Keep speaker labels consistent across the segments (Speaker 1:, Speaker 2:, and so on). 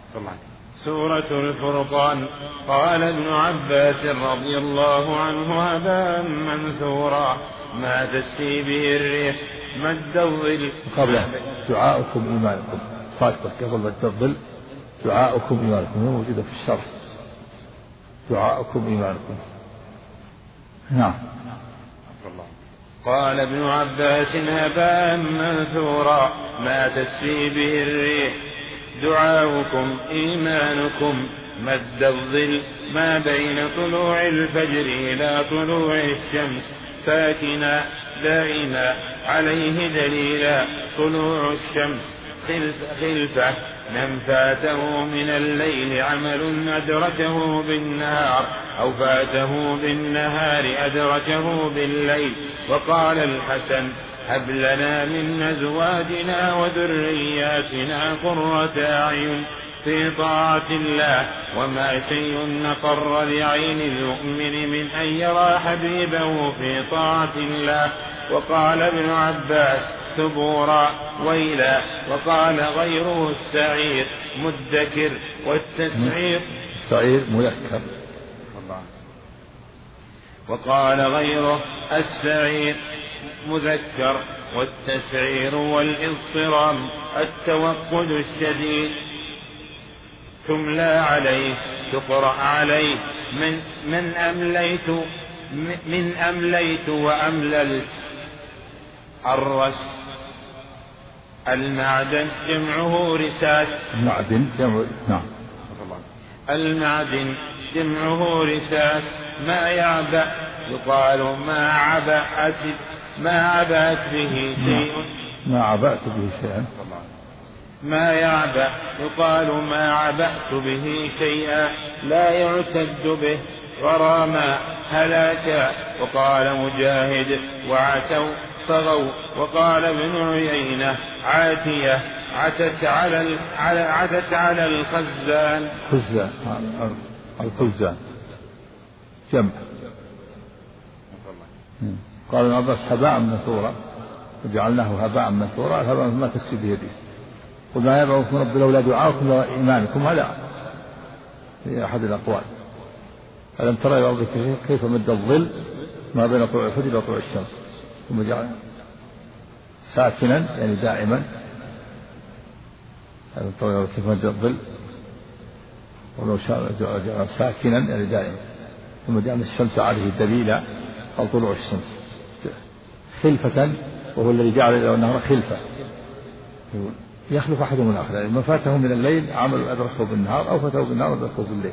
Speaker 1: سورة الفرقان. قال ابن عباس رضي الله عنه: هباء منثورا ما تسري به الريح مد الظل.
Speaker 2: قبله دعاؤكم إيمانكم، صادقة قبل مد الظل دعاؤكم إيمانكم، هي موجودة في الشرح دعاؤكم إيمانكم. نعم.
Speaker 1: قال ابن عباس: هباء منثورا ما تسري به الريح دعاؤكم إيمانكم مد الظل ما بين طلوع الفجر إلى طلوع الشمس ساكنا دائما عليه دليلا. طلوع الشمس خلفة من فاته من الليل عمل أدركه بالنهار أو فاته بالنهار أدركه بالليل. وقال الحسن: هب لنا من أزواجنا وذرياتنا قرة أعين في طاعة الله، وما شيء نقر لعين المؤمن من أن يرى حبيبه في طاعة الله. وقال ابن عباس: ثبورا ويلا. وقال غيره: السعير مدكر والتسعير
Speaker 2: السعير مذكر.
Speaker 1: وقال غيره: السعير مذكر والتسعير والاضطرام التوقد الشديد. تملى عليه تقرأ عليه من أمليت وأمللت. الرس المعدن جمعه رساس.
Speaker 2: المعدن جمع. نعم.
Speaker 1: المعدن جمعه رساس. ما يعبأ يقال ما عبأت به شيء.
Speaker 2: ما عبأت به شيئا.
Speaker 1: ما يعبأ يقال ما عبأت به شيئا لا يعتد به غراما هلاكا. وقال مجاهد: وعتوا طغوا. وقال ابن عيينة: عاتية عتت على الخزان.
Speaker 2: الخزان جمع. قال ابن عباس: هباء منثورا وجعلناه هباء منثورا. الهباء ما تسري به الريح. قل ما يدعوكم رب لولا دعاؤكم وإيمانكم. هذا في أحد الأقوال. ألم ترى إلى ربك كيف مد الظل ما بين طلوع الفجر إلى طلوع الشمس ثم جعل ساكنا يعني دائما. ألم ترى إلى ربك كيف مد الظل ولو شاء جعل ساكنا يعني دائما ثم جعل الشمس عليه دليلا قال طلوع الشمس خلفة، وهو الذي جعل له النهار خلفة يخلف أحدهم الآخر، يعني ما فاته من الليل عمل أدركه بالنهار أو فاته بالنهار أدركه بالليل.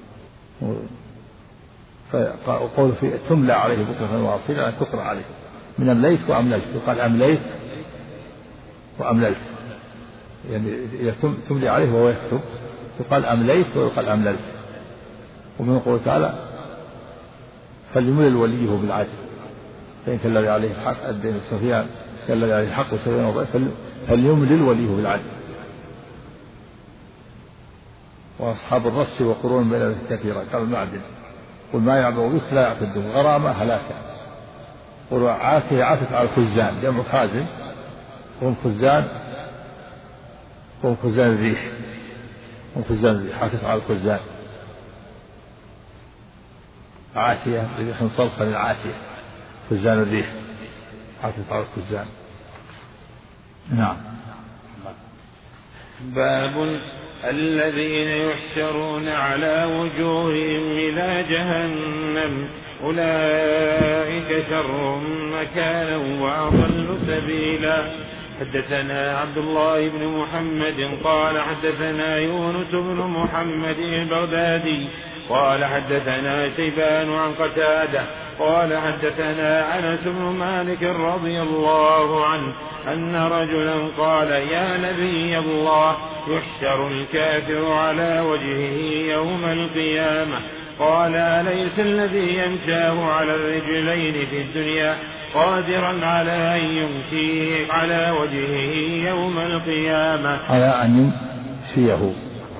Speaker 2: فقول في تملى عليه بكرة واصيلا أن تقرأ عليه من أمليت وأمللت. يقال أمليت وأمللت، يعني إذا تملي عليه وهو يكتب يقال أمليت ويقال أمللت. ومن قوله تعالى: فليملل وليه بالعدل فإن كان الذي عليه الحق الدين سفيان كان الذي عليه الحق وسفيان وضعيف فليملل وليه بالعدل. وأصحاب الرس وقرون بين كثيرا قال المعدل. قل ما يعبأ بك لا يعتدون غرامة هلاكا. قل عاتية عاتت على الخزان جمع خازن. وهم خزان الريح. هم خزان الريح عاتت على الخزان. عاتية ريح صلصة العاتية خزان الريح عاتت على الخزان. نعم.
Speaker 1: باب الذين يحشرون على وجوههم إلى جهنم أولئك شر مكانا وأضل سبيلا. حدثنا عبد الله بن محمد قال حدثنا يونس بن محمد البغدادي قال حدثنا شيبان عن قتادة قال حدثنا أنس بن مالك رضي الله عنه أن رجلا قال: يا نبي الله، يحشر الكافر على وجهه يوم القيامة. قال: أليس الذي يمشاه على الرجلين في الدنيا قادرا على أن يمشي على وجهه يوم القيامة؟
Speaker 2: على أن يمشيه.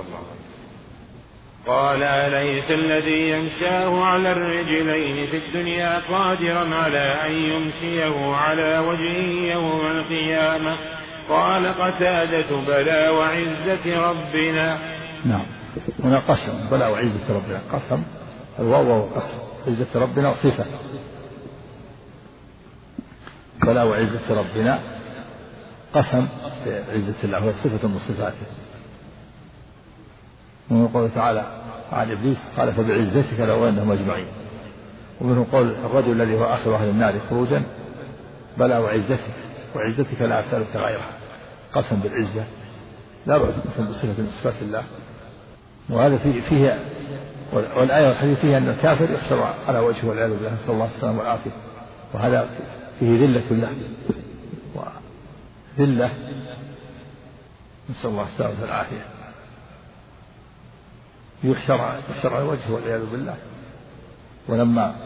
Speaker 1: قال: أليس الذي يمشاه على الرجلين في الدنيا قادرا على أن يمشيه على وجهه يوم القيامة؟ قال قتادة: بلى وعزة ربنا.
Speaker 2: نعم. هنا قسم بلى وعزة ربنا، قسم الواو قسم، عزة ربنا صفة، بلى وعزة ربنا قسم بعزة الله، هو صفة من صفاته. ومن قوله تعالى عن إبليس قال فبعزتك لأغوينهم أجمعين. ومنه قول الرجل الذي هو آخر أهل النار خروجا بلى وعزتك لا أسألك غيرها، قسم بالعزة، لا بد قسم بصفة من صفات الله. وهذا فيه والآية والحديث فيها أن الكافر يحشر على وجهه والعياذ بالله، نسأل الله السلامة والعافية، وهذا فيه ذلة له وذلة، نسأل الله السلامة والعافية، يحشر على وجهه والعياذ بالله. ولما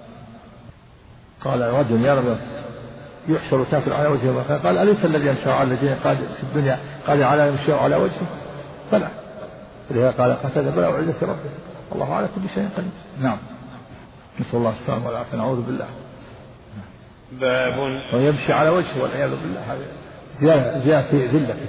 Speaker 2: قال رجل يا رب يحشر الكافر على وجهه قال أليس الذي يمشي على الذين قال في الدنيا قال على يمشي على وجهه؟ فلا، فلذا قال قتل بلى وعزة ربه الله على كل شيء قدير. نعم، نسأل الله السلامة والعافية، نعوذ بالله.
Speaker 1: باب
Speaker 2: ويمشي على وجهه والعياذ بالله، هذا زيادة في ذلته،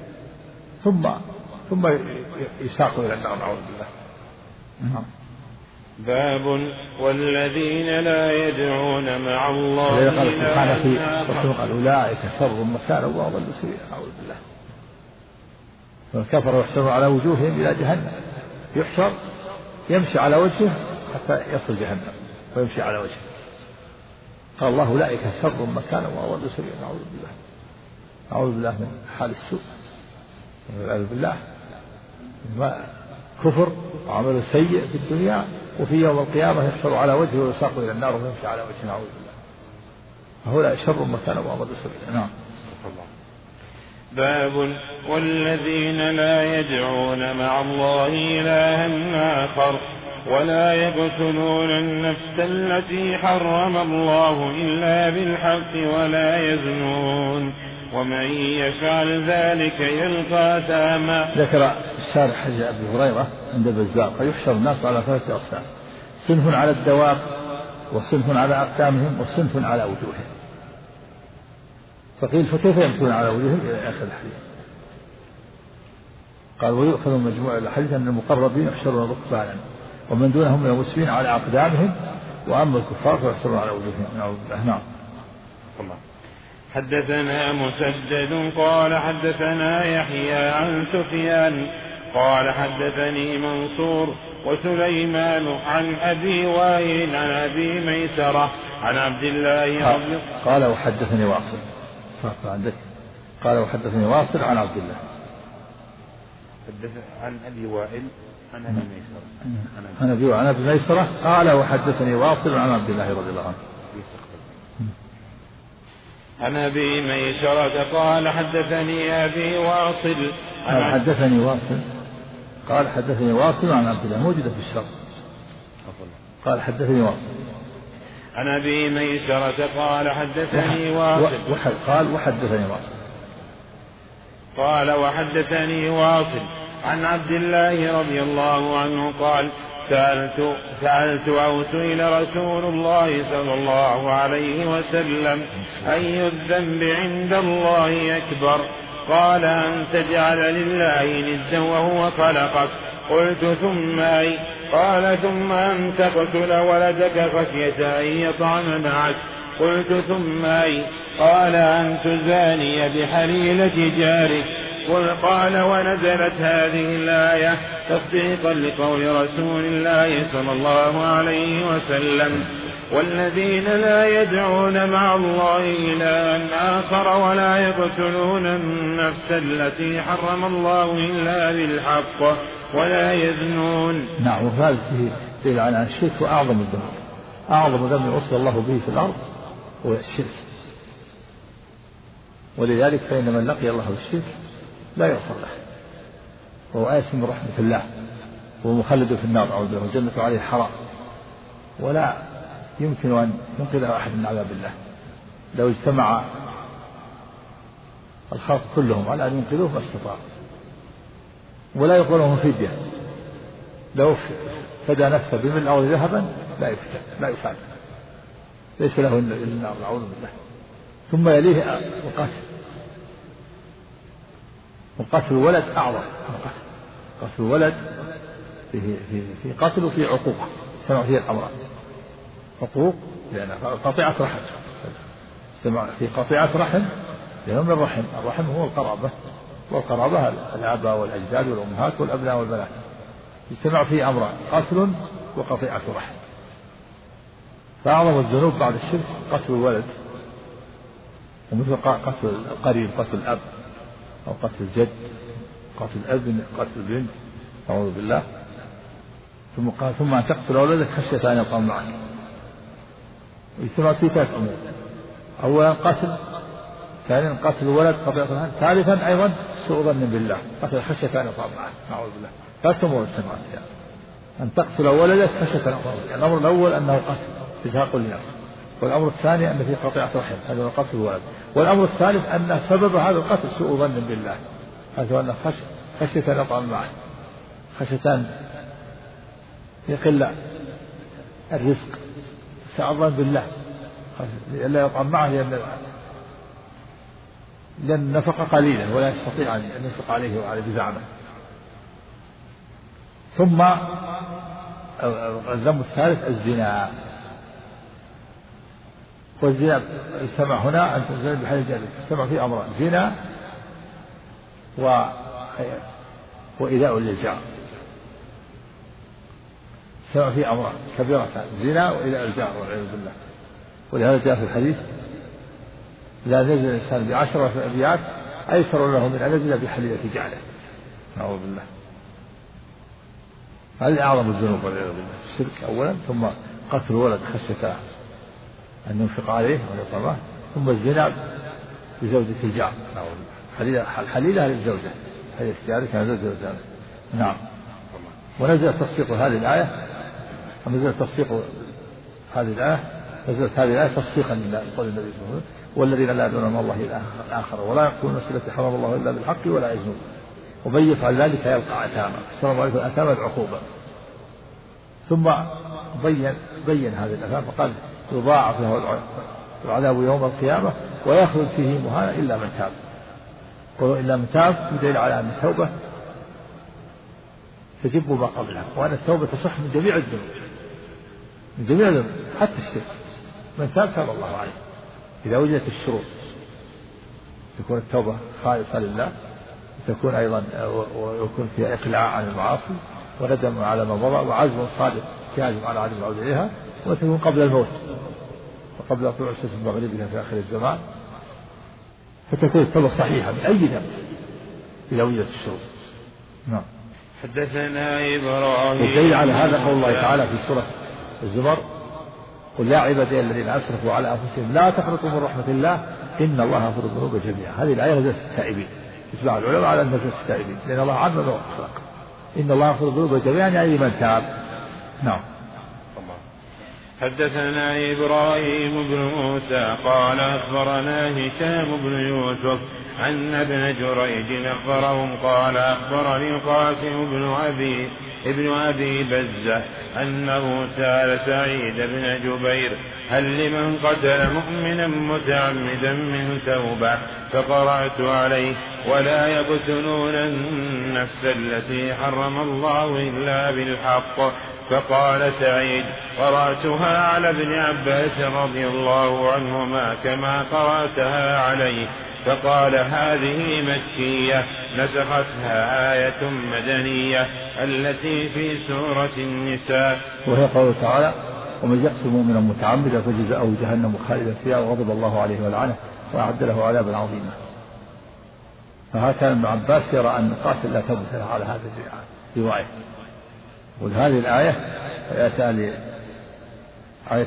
Speaker 2: ثم يساق إلى النار، نعوذ بالله. نعم.
Speaker 1: باب والذين لا يدعون مع الله
Speaker 2: قال سبحانه في رسول قال أولئك شر مكانا وأضل سبيلا، نعوذ بالله. والكفر يحشر على وجوههم إلى جهنم، يحشر يمشي على وجهه حتى يصل جهنم ويمشي على وجهه. قال الله أولئك شر مكانا وأضل سبيلا، نعوذ بالله، نعوذ بالله من حال السوء والعياذ بالله، كفر وعمل سيء في الدنيا، وفي يوم القيامة يحشر على وجهه ويساق إلى النار ويمشي على وجهه، نعوذ بالله. هؤلاء شر مكانا وأضل سبيلا. نعم.
Speaker 1: باب والذين لا يدعون مع الله إلها آخر ولا يقتلون النفس التي حرم الله إلا بالحق ولا يزنون ومن يفعل ذلك يلقى أثاما.
Speaker 2: ذكر الشارح حديث أبي هريرة عند البزار قال يحشر الناس على ثلاثة أقسام، صنف على الدواب، وصنف على أقدامهم، وصنف على وجوههم. فقيل فكيف يمشون على وجوههم إلى آخر الحديث؟ قال ويؤخذ من مجموع الحديث أن المقربين يحشرون ركبانا ومن دونهم من المسلمين على أقدامهم، وأما الكفار فيحشرون على وجوههم. نعم.
Speaker 1: حدثنا مسدد قال حدثنا يحيى عن سفيان قال حدثني منصور وسليمان عن أبي وائل عن أبي ميسرة عن عبد الله
Speaker 2: قال وحدثني واصل عندك، قال وحدثني واصل عن عبد الله،
Speaker 1: عن أبي وائل عن أبي ميسرة
Speaker 2: عن أبي ميسرة قال وحدثني واصل عن عبد الله رضي الله عنه
Speaker 1: عن أبي ميسرة قال حدثني أبي واصل
Speaker 2: قال حدثني واصل عن عبد الله، موجودة في الشرح. قال حدثني واصل
Speaker 1: عن أبي ميسرة قال حدثني واصل
Speaker 2: قال وحدثني واصل
Speaker 1: قال وحدثني واصل عن عبد الله رضي الله عنه قال سألت أو سئل رسول الله صلى الله عليه وسلم أي الذنب عند الله أكبر؟ قال أن تجعل لله ندا وهو خلقك. قلت ثم أي؟ قال ثم أن تقتل ولدك خشية أن يطعن معك. قلت ثم أي؟ قال أن تزاني بحليلة جارك. قال ونزلت هذه الآية تصديقا لقول رسول الله صلى الله عليه وسلم والذين لا يدعون مع الله إلها آخر ولا يقتلون النفس التي حرم الله إلا بالحق ولا يزنون.
Speaker 2: نعم. وهذا دليل على الشرك وأعظم الذنوب، أعظم ذنب وصل الله به في الأرض هو الشرك، ولذلك فإن من لقي الله بالشرك لا يغفر له، وهو آيس من رحمة الله، وهو مخلد في النار أعوذ بالله، والجنة عليه حرام، ولا يمكن أن ينقذ أحد من عذاب الله. لو اجتمع الخلق كلهم على أن ينقذوه ما استطاعوا، ولا يقبلهم فدية. لو فدى نفسه بملء الأرض ذهبا لا يفعل، ليس له إلا النار أعوذ بالله. ثم يليه القتل، وقتل الولد أعظم من قتل قتل الولد في قتل وفي عقوق سمع فيه الأمر. عقوق لأن قطيعة رحم، سمع في قطيعة رحم لأنه من الرحم هو القرابة، والقرابة الآباء والأجداد والأمهات والأبناء والبنات، اجتمع فيه أمران قتل وقطيعة رحم. فأعظم الذنوب بعد الشرك قتل الولد، ومثل قتل القريب، قتل الأب أو قتل الجد، قتل الأب، قتل البنت، أعوذ بالله. ثم أن تقتل ولدك خشية أن يقام معك. يسمى في 3 أمور: أولا قتل، ثانيا قتل الولد قطيعة الرحم، ثالثا أيضا سوء ظن بالله، قتل خشية أن يقام معك، أعوذ بالله. 3 أمور اجتمعت يعني. أن تقتل ولدك خشية أن يقام معك. الأمر الأول أنه قتل إزهاق لنفسه، والأمر الثاني أن فيه قطيعة رحم، هذا هو قتل الولد. والأمر الثالث أن سبب هذا القتل سوء ظن بالله، هذا هو أن خشية أن يطعم معه، خشية أن يقل الرزق، ساء الظن بالله، لا يطعم معه لأن النفقة قليلا ولا يستطيع أن ينفق عليه وعلى بزعمه. ثم الذنب الثالث الزنا، والزنا يستمع هنا أن تنزل بحال الجانب، يستمع فيه أمران: زنا وإيذاء للجار. يستمع فيه أمران كبيرتان: زنا وإيذاء الجار والعياذ بالله. ولهذا جاء في الحديث: إذا نزل الإنسان ب10 أبيات أيسر له من أن ينزل بحليلة جعله، نعوذ بالله. هذه أعظم الذنوب والعياذ بالله، الشرك أولا، ثم قتل الولد خشية أن ينفق عليه ويطعمه، ثم الزنا بزوجة الجار، نعوذ بالله. الحليلة للزوجة، هي اختيارك كان زوجة. نعم. ونزل تصديق هذه الآية، ونزل تصديق هذه الآية، نزلت هذه الآية تصديقا لقول النبي صلى الله عليه وسلم: والذين لا يدعون مع الله إلها آخر ولا يقتلون النفس التي حرم الله إلا بالحق ولا يزنون ومن يفعل ذلك يلقى أثاما. السلام عليكم الأثام العقوبة. ثم بين هذه الأثام فقال: يضاعف له العذاب يوم القيامة ويخلد فيه مهانا إلا من تاب. قالوا إلا من تاب يدل على أن التوبة تجب ما قبلها، وأن التوبة تصح من جميع الذنوب، من جميع الذنوب حتى الشرك. من تاب الله عليه إذا وجدت الشروط، تكون التوبة خالصة لله، تكون أيضا ويكون فيها إقلاع عن المعاصي وندم على ما مضى وعزم صادق كاذب على عدم العودة إليها، وتكون قبل الموت وقبل طلوع الشمس من مغربها في آخر الزمان، فتكون التوبة صحيحة من أي ذنب إذا وجدت الشروط. نعم.
Speaker 1: حدثنا إبراهيم.
Speaker 2: والدليل على هذا قول الله تعالى في سورة الزمر: قل يا عبادي الذين أسرفوا على أنفسهم لا تقنطوا من رحمة الله إن الله يغفر الذنوب جميعا. هذه الآية نزلت في التائبين، يتبع العلماء على أن نزلت في التائبين، لأن الله عم ما خلق. إن الله يغفر الذنوب جميعا يعني من تاب. نعم.
Speaker 1: حدثنا إبراهيم بن موسى قال أخبرنا هشام بن يوسف عن ابن جريج أخبرهم قال أخبرني القاسم ابن أبي بزة أنه سأل سعيد بن جبير: هل لمن قتل مؤمنا متعمدا من توبة؟ فقرأت عليه: ولا يقتلون النفس التي حرم الله إلا بالحق. فقال سعيد: قرأتها على ابن عباس رضي الله عنهما كما قرأتها عليه. فقال: هذه مكية نسختها آية مدنية التي في سورة النساء.
Speaker 2: وهي قوله تعالى: ومن يقتل مؤمنا متعمدا فجزاؤه جهنم خالدا فيها وغضب الله عليه ولعنه وأعد له عذابا عظيما. فهكذا ابن عباس يرى أن القاتل لا تبت له على هذا الرواية. وهذه الآية آية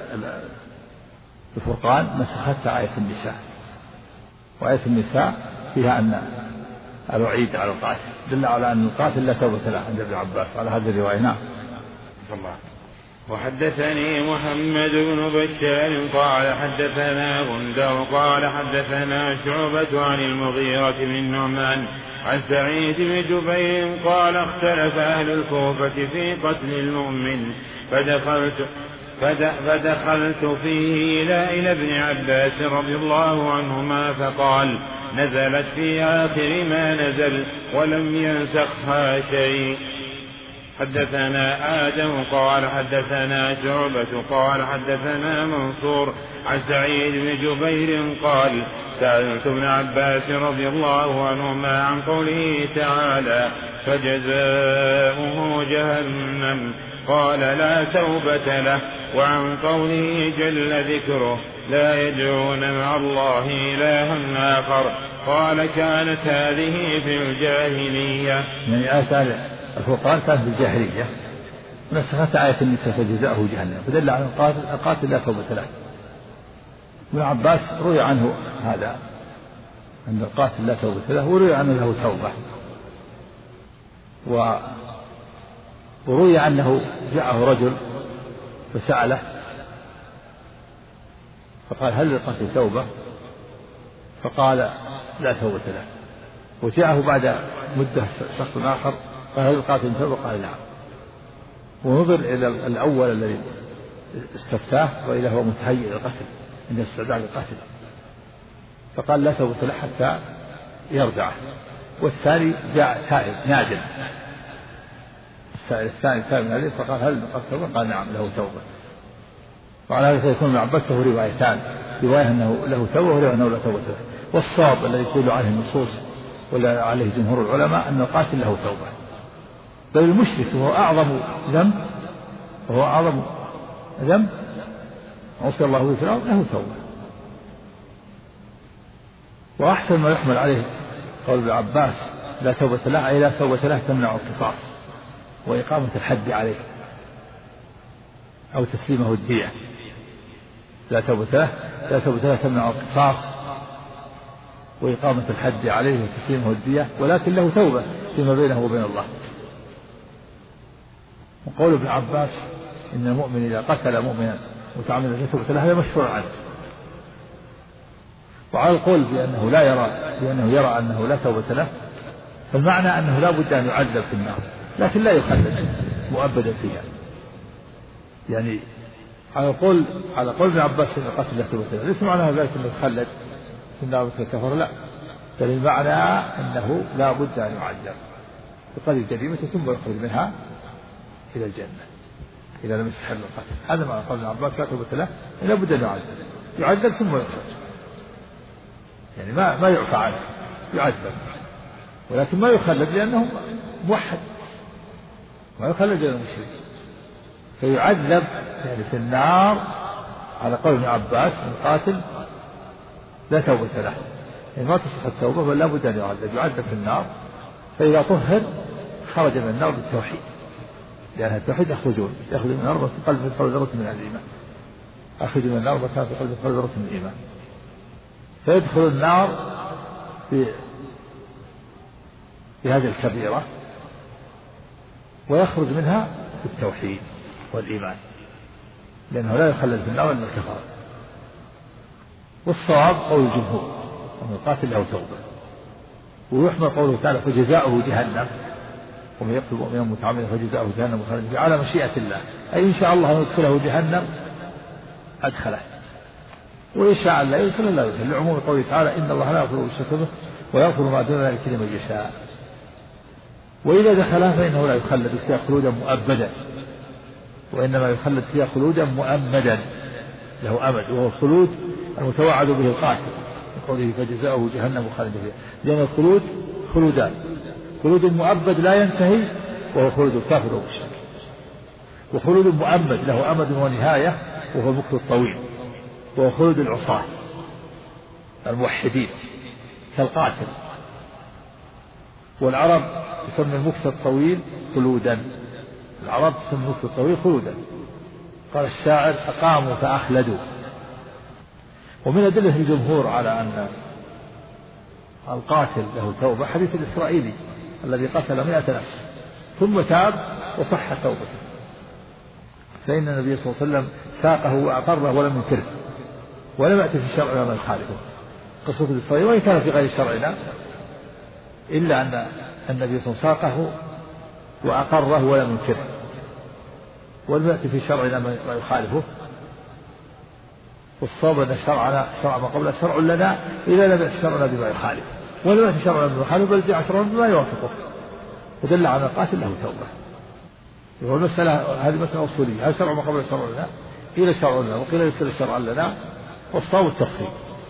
Speaker 2: الفرقان نسختها آية النساء، وآية النساء فيها أن الوعيد على القاتل، دل على أن القاتل لا توبة له عند ابن عباس على هذه الرواية. نعم.
Speaker 1: وحدثني محمد بن بشار قال حدثنا غندر قال حدثنا شعبة عن المغيرة بن نعمان عن سعيد بن جبير قال: اختلف أهل الكوفة في قتل المؤمن فدخلت فيه إلى ابن عباس رضي الله عنهما فقال: نزلت في آخر ما نزل ولم ينسخها شيء. حدثنا آدم قال حدثنا شعبة قال حدثنا منصور عن سعيد بن جبير قال: سألت ابن عباس رضي الله عنهما عن قوله تعالى: فجزاؤه جهنم، قال: لا توبة له، وعن قوله جل ذكره: لا يدعون مع الله إلها آخر، قال: كانت هذه في الجاهلية.
Speaker 2: يعني آية الفرقان كانت في الجاهلية، نسخت آية النساء فجزاؤه جهنم، فدل على القاتل لا توبة له. ابن عباس روي عنه هذا أن القاتل لا توبة له، وروي عنه له توبة، وروي أنه جاءه رجل فسأله فقال: هل للقاتل توبة؟ فقال: لا توبة له. وجاءه بعد مدة شخص آخر قال: هل للقاتل توبة؟ قال: نعم. ونظر إلى الأول الذي استفتاه وإلى هو متهيئ للقتل عند استعداد القتل، فقال: لا توبة له حتى يرجع. والثاني جاء تائب نادم، السائل الثاني تائب نادم، فقال: هل للقاتل توبة؟ قال: نعم له توبة. وعلى هذا فيكون ابن عباس له روايتان، رواية أنه له توبة ورواية أنه لا توبة له. والصواب الذي يدل عليه النصوص ولا عليه جمهور العلماء أن القاتل له توبة، بل المشرك وهو أعظم ذنب عصي الله به في الأرض له توبة. وأحسن ما يحمل عليه قول ابن عباس: لا توبة له، أي لا توبة له تمنع القصاص وإقامة الحد عليه أو تسليمه الدية. لا توبة له تمنع القصاص وإقامة الحد عليه وتسليمه الدية، ولكن له توبة فيما بينه وبين الله. وقول ابن عباس إن المؤمن إذا قتل مؤمنا متعمدا لا توبة له هذا مشروع عنه. وعلى القول بأنه يرى أنه لا توبة له، فالمعنى أنه لا بد أن يعذب في النار لكن لا يخلد مؤبدا فيها. يعني على قول ابن عباس إن القتل لا توبة له ليس معناه ذلك أنه يخلد في النار مثل الكفر، لا، بل المعنى أنه لا بد أن يعذب بقدر جريمته ثم يخرج منها إلى الجنة إذا لم يستحل القتل. هذا معنى قول ابن عباس لا توبة له، لا بد أن يعذب ثم يخرج، يعني ما يعفى عنه، يعذب ولكن ما يخلد لأنه موحد، ما يخلد لأنه مشرك، فيعذب يعني في النار على قول ابن عباس القاتل لا توبة له، يعني ما تصح التوبة بل لا بد أن يعذب في النار. فإذا طهر خرج من النار بالتوحيد، لأن التوحيد يخرج من النار مثقال ذرة من الإيمان، أخرج من النار مثقال ذرة من الإيمان، فيدخل النار في هذه الكبيرة ويخرج منها بالتوحيد والإيمان، لأنه لا يخلد في النار إلا الكفار. والصواب قول الجمهور أن القاتل له توبة، ويحمل قوله تعالى: فجزاؤه جهنم، ومن يقتل مؤمنا متعمدا فجزاؤه جهنم خالدا فيها على مشيئة الله، أي إن شاء الله أن يدخله جهنم أدخله، وإن شاء لا يدخله لا يدخله، لعموم قوله تعالى: إن الله لا يغفر الشرك به ويغفر ما دون ذلك لمن يشاء. وإذا دخلها فإنه لا يخلد فيها خلودا مؤبدا، وإنما يخلد فيها خلودا مؤمدا له أمد، وهو الخلود المتوعد به القاتل من قوله: فجزاؤه جهنم خالدا فيها، لأن الخلود خلودان: خلود مؤبد لا ينتهي وهو خلود الكافر والمشرك، وخلود مؤمد له أمد ونهاية وهو المكث الطويل، وهو خلود العصاة الموحدين كالقاتل. والعرب تسمى المكث الطويل خلودا، العرب تسمى المكث الطويل خلودا. قال الشاعر: أقاموا فأخلدوا. ومن أدلة الجمهور على أن القاتل له توبة حديث الإسرائيلي الذي قتل 100 نفس ثم تاب وصح توبته، فإن النبي صلى الله عليه وسلم ساقه وأقره ولم ينكره، ولم يأتي في شرعنا من خالفه. قصة الإسرائيلي وإن كان في غير شرعنا إلا أن النبي صلى الله عليه وسلم ساقه وأقره ولم ينكره، ولم يأتي في شرعنا ما يخالفه. والصواب أن شرع ما قبل شرع لنا إذا لم يأتي شرعنا بما يخالف، ولم يأتي شرعنا بما يخالف بل جاء شرعنا بما يوافقه، ودل على القاتل له توبة. والمسألة هذه مسألة أصولية، هل شرع ما قبل شرع لنا؟ قيل شرع لنا وقيل ليس شرعا لنا، والصواب التفصيل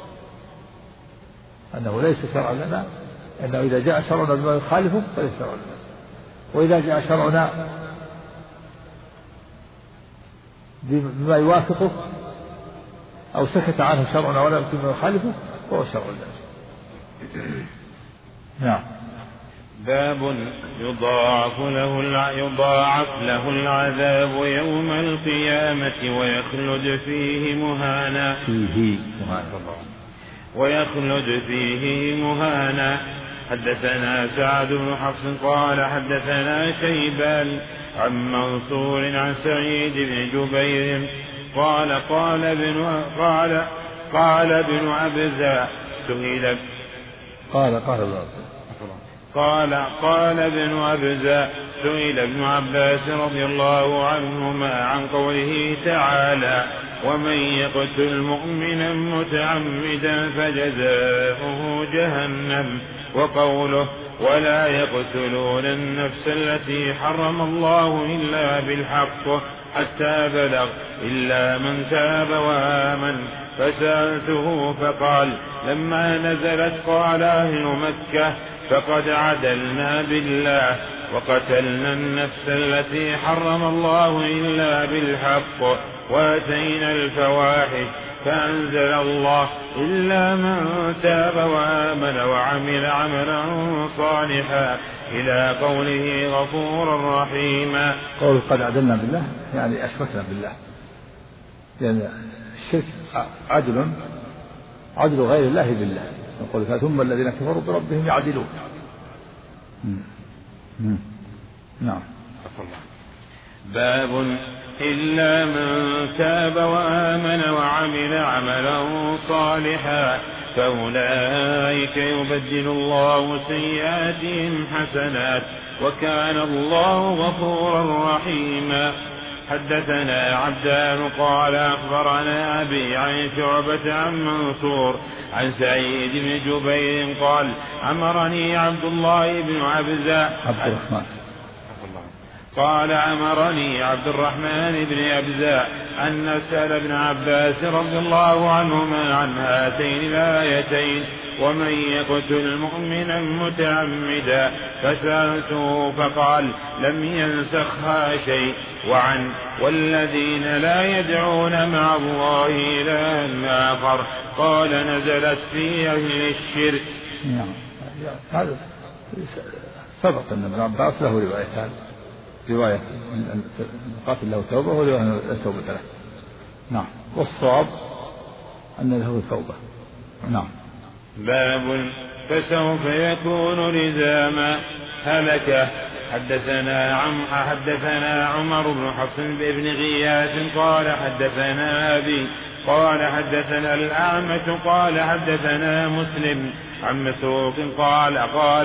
Speaker 2: أنه ليس شرعا لنا، أنه إذا جاء شرعنا بما يخالفه فليس شرعا لنا، وإذا جاء شرعنا بما يوافقه أو سكت عنه شرعنا ولا يمكن ما يخالفه فهو شرع لنا. نعم.
Speaker 1: باب يضاعف له العذاب يوم القيامة ويخلد فيه مهانا. حدثنا سعد بن حفص قال حدثنا شيبان عن منصور عن سعيد بن جبير قال ابن عبزة سئل ابن عباس رضي الله عنهما عن قوله تعالى: ومن يقتل مؤمنا متعمدا فجزاؤه جهنم، وقوله: ولا يقتلون النفس التي حرم الله إلا بالحق حتى بلغ إلا من تاب وآمن. فسألته فقال: لما نزلت قال أهل مكة: فقد عدلنا بالله وقتلنا النفس التي حرم الله إلا بالحق وأتينا الفواحش، فأنزل الله: إلا من تاب وآمن وعمل عملا صالحا إلى قوله: غفورا رحيما.
Speaker 2: قول قد عدلنا بالله يعني أشركنا بالله، لأن الشرك عدل غير الله بالله، يقول: ثم الذين كفروا بربهم يعدلون. نعم.
Speaker 1: باب إلا من تاب وآمن وعمل عملا صالحا فأولئك يبدل الله سيئاتهم حسنات وكان الله غفورا رحيما. حدثنا عبدان قال أخبرنا أبي عن شعبة عن منصور عن سعيد بن جبير قال: أمرني عبد الله بن عبزة أمرني عبد الرحمن بن أبزة أن نسأل ابن عباس رضي الله عنهما عن هاتين الآيتين: ومن يقتل مؤمنا متعمدا. فسألته فقال: لم ينسخها شيء. وعن: والذين لا يدعون مع الله إلها آخر. قال: نزلت في أهل الشرك.
Speaker 2: هذا سبق أن ابن عباس له روايتان: رواية قاتل له توبة ورواية لا توبة له. نعم. والصواب أن له توبة. نعم.
Speaker 1: باب فسوف يكون لزاما هلكة. حدثنا عمر بن حفص بن غياث قال حدثنا أبي قال حدثنا الأعمش قال حدثنا مسلم عن مسروق قال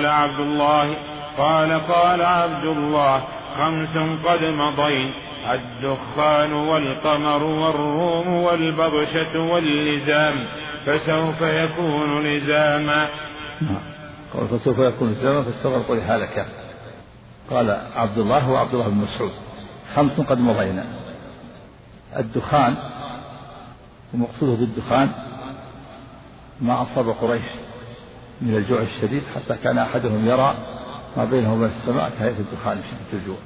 Speaker 1: عبد الله: 5 قد مضين: الدخان والقمر والروم والبطشة واللزام، فسوف يكون لزاما.
Speaker 2: قال: فسوف يكون لزاما فاستغرق قول هلكة. قال عبد الله هو عبد الله بن مسعود: 5 قد مضينا. الدخان، ومقصوده بالدخان ما أصاب قريش من الجوع الشديد حتى كان أحدهم يرى ما بينه وبين السماء كهيئة الدخان شدة الجوع.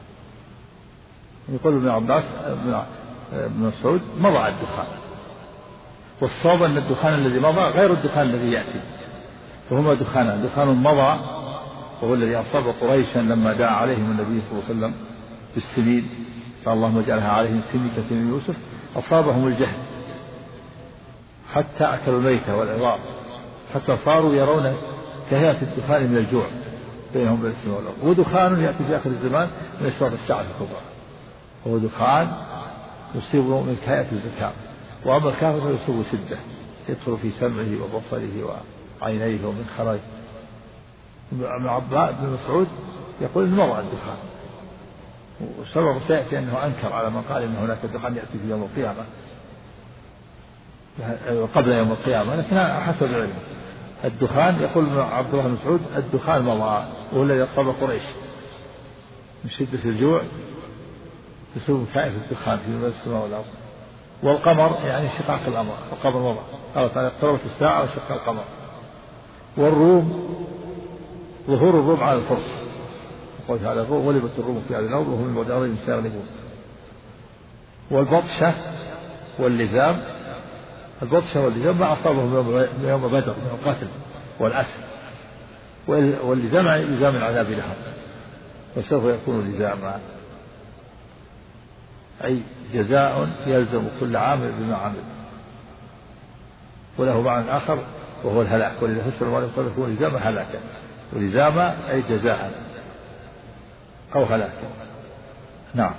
Speaker 2: يقول ابن عباس بن مسعود: مضى الدخان. والصواب أن الدخان الذي مضى غير الدخان الذي يأتي، فهما دخان مضى وهو الذي أصاب قريشا لما دعا عليهم النبي صلى الله عليه وسلم بالسنين: فاللهم اجعلها عليهم سنين كسنين يوسف. أصابهم الجهل حتى أكلوا الميتة والعظام، حتى صاروا يرون كهيئة الدخان من الجوع بينهم وبين السماء والأرض. ودخان يأتي في آخر الزمان من أشراط الساعة الكبرى، وهو دخان يصيب من كهيئة الزكام. وأما الكافر فيصيب شدة يدخل في سمعه وبصره وعينيه ومن خرجه. ابن عباس بن مسعود يقول: مضى الدخان، وسبب سيأتي أنه أنكر على من قال إن هناك دخان يأتي في يوم القيامة قبل يوم القيامة، لكن حسب العلم الدخان يقول عبد الله بن مسعود الدخان مضى وهو الذي أصاب قريش من شدة الجوع بسبب كائف الدخان في السماء والأرض. والقمر يعني شقاق القمر، القمر مضى، قال تعالى اقتربت الساعة وشق القمر. والروم ظهور الروم على الفرس، قال تعالى غلبت الروم في هذه الأرض وهم من بعد أرضهم سيغلبون. والبطشة واللزام، البطشة واللزام ما أصابهم يوم بدر من القتل والأسر، واللزام يعني لزام العذاب لهم، وسوف يكون لزاما أي جزاء يلزم كل عامل بما عمل. وله معنى آخر وهو الهلاك، ولذا فسر المؤلف قال هو لزام هلاكا، ولزاما أي جزاء أو هلاكا. نعم.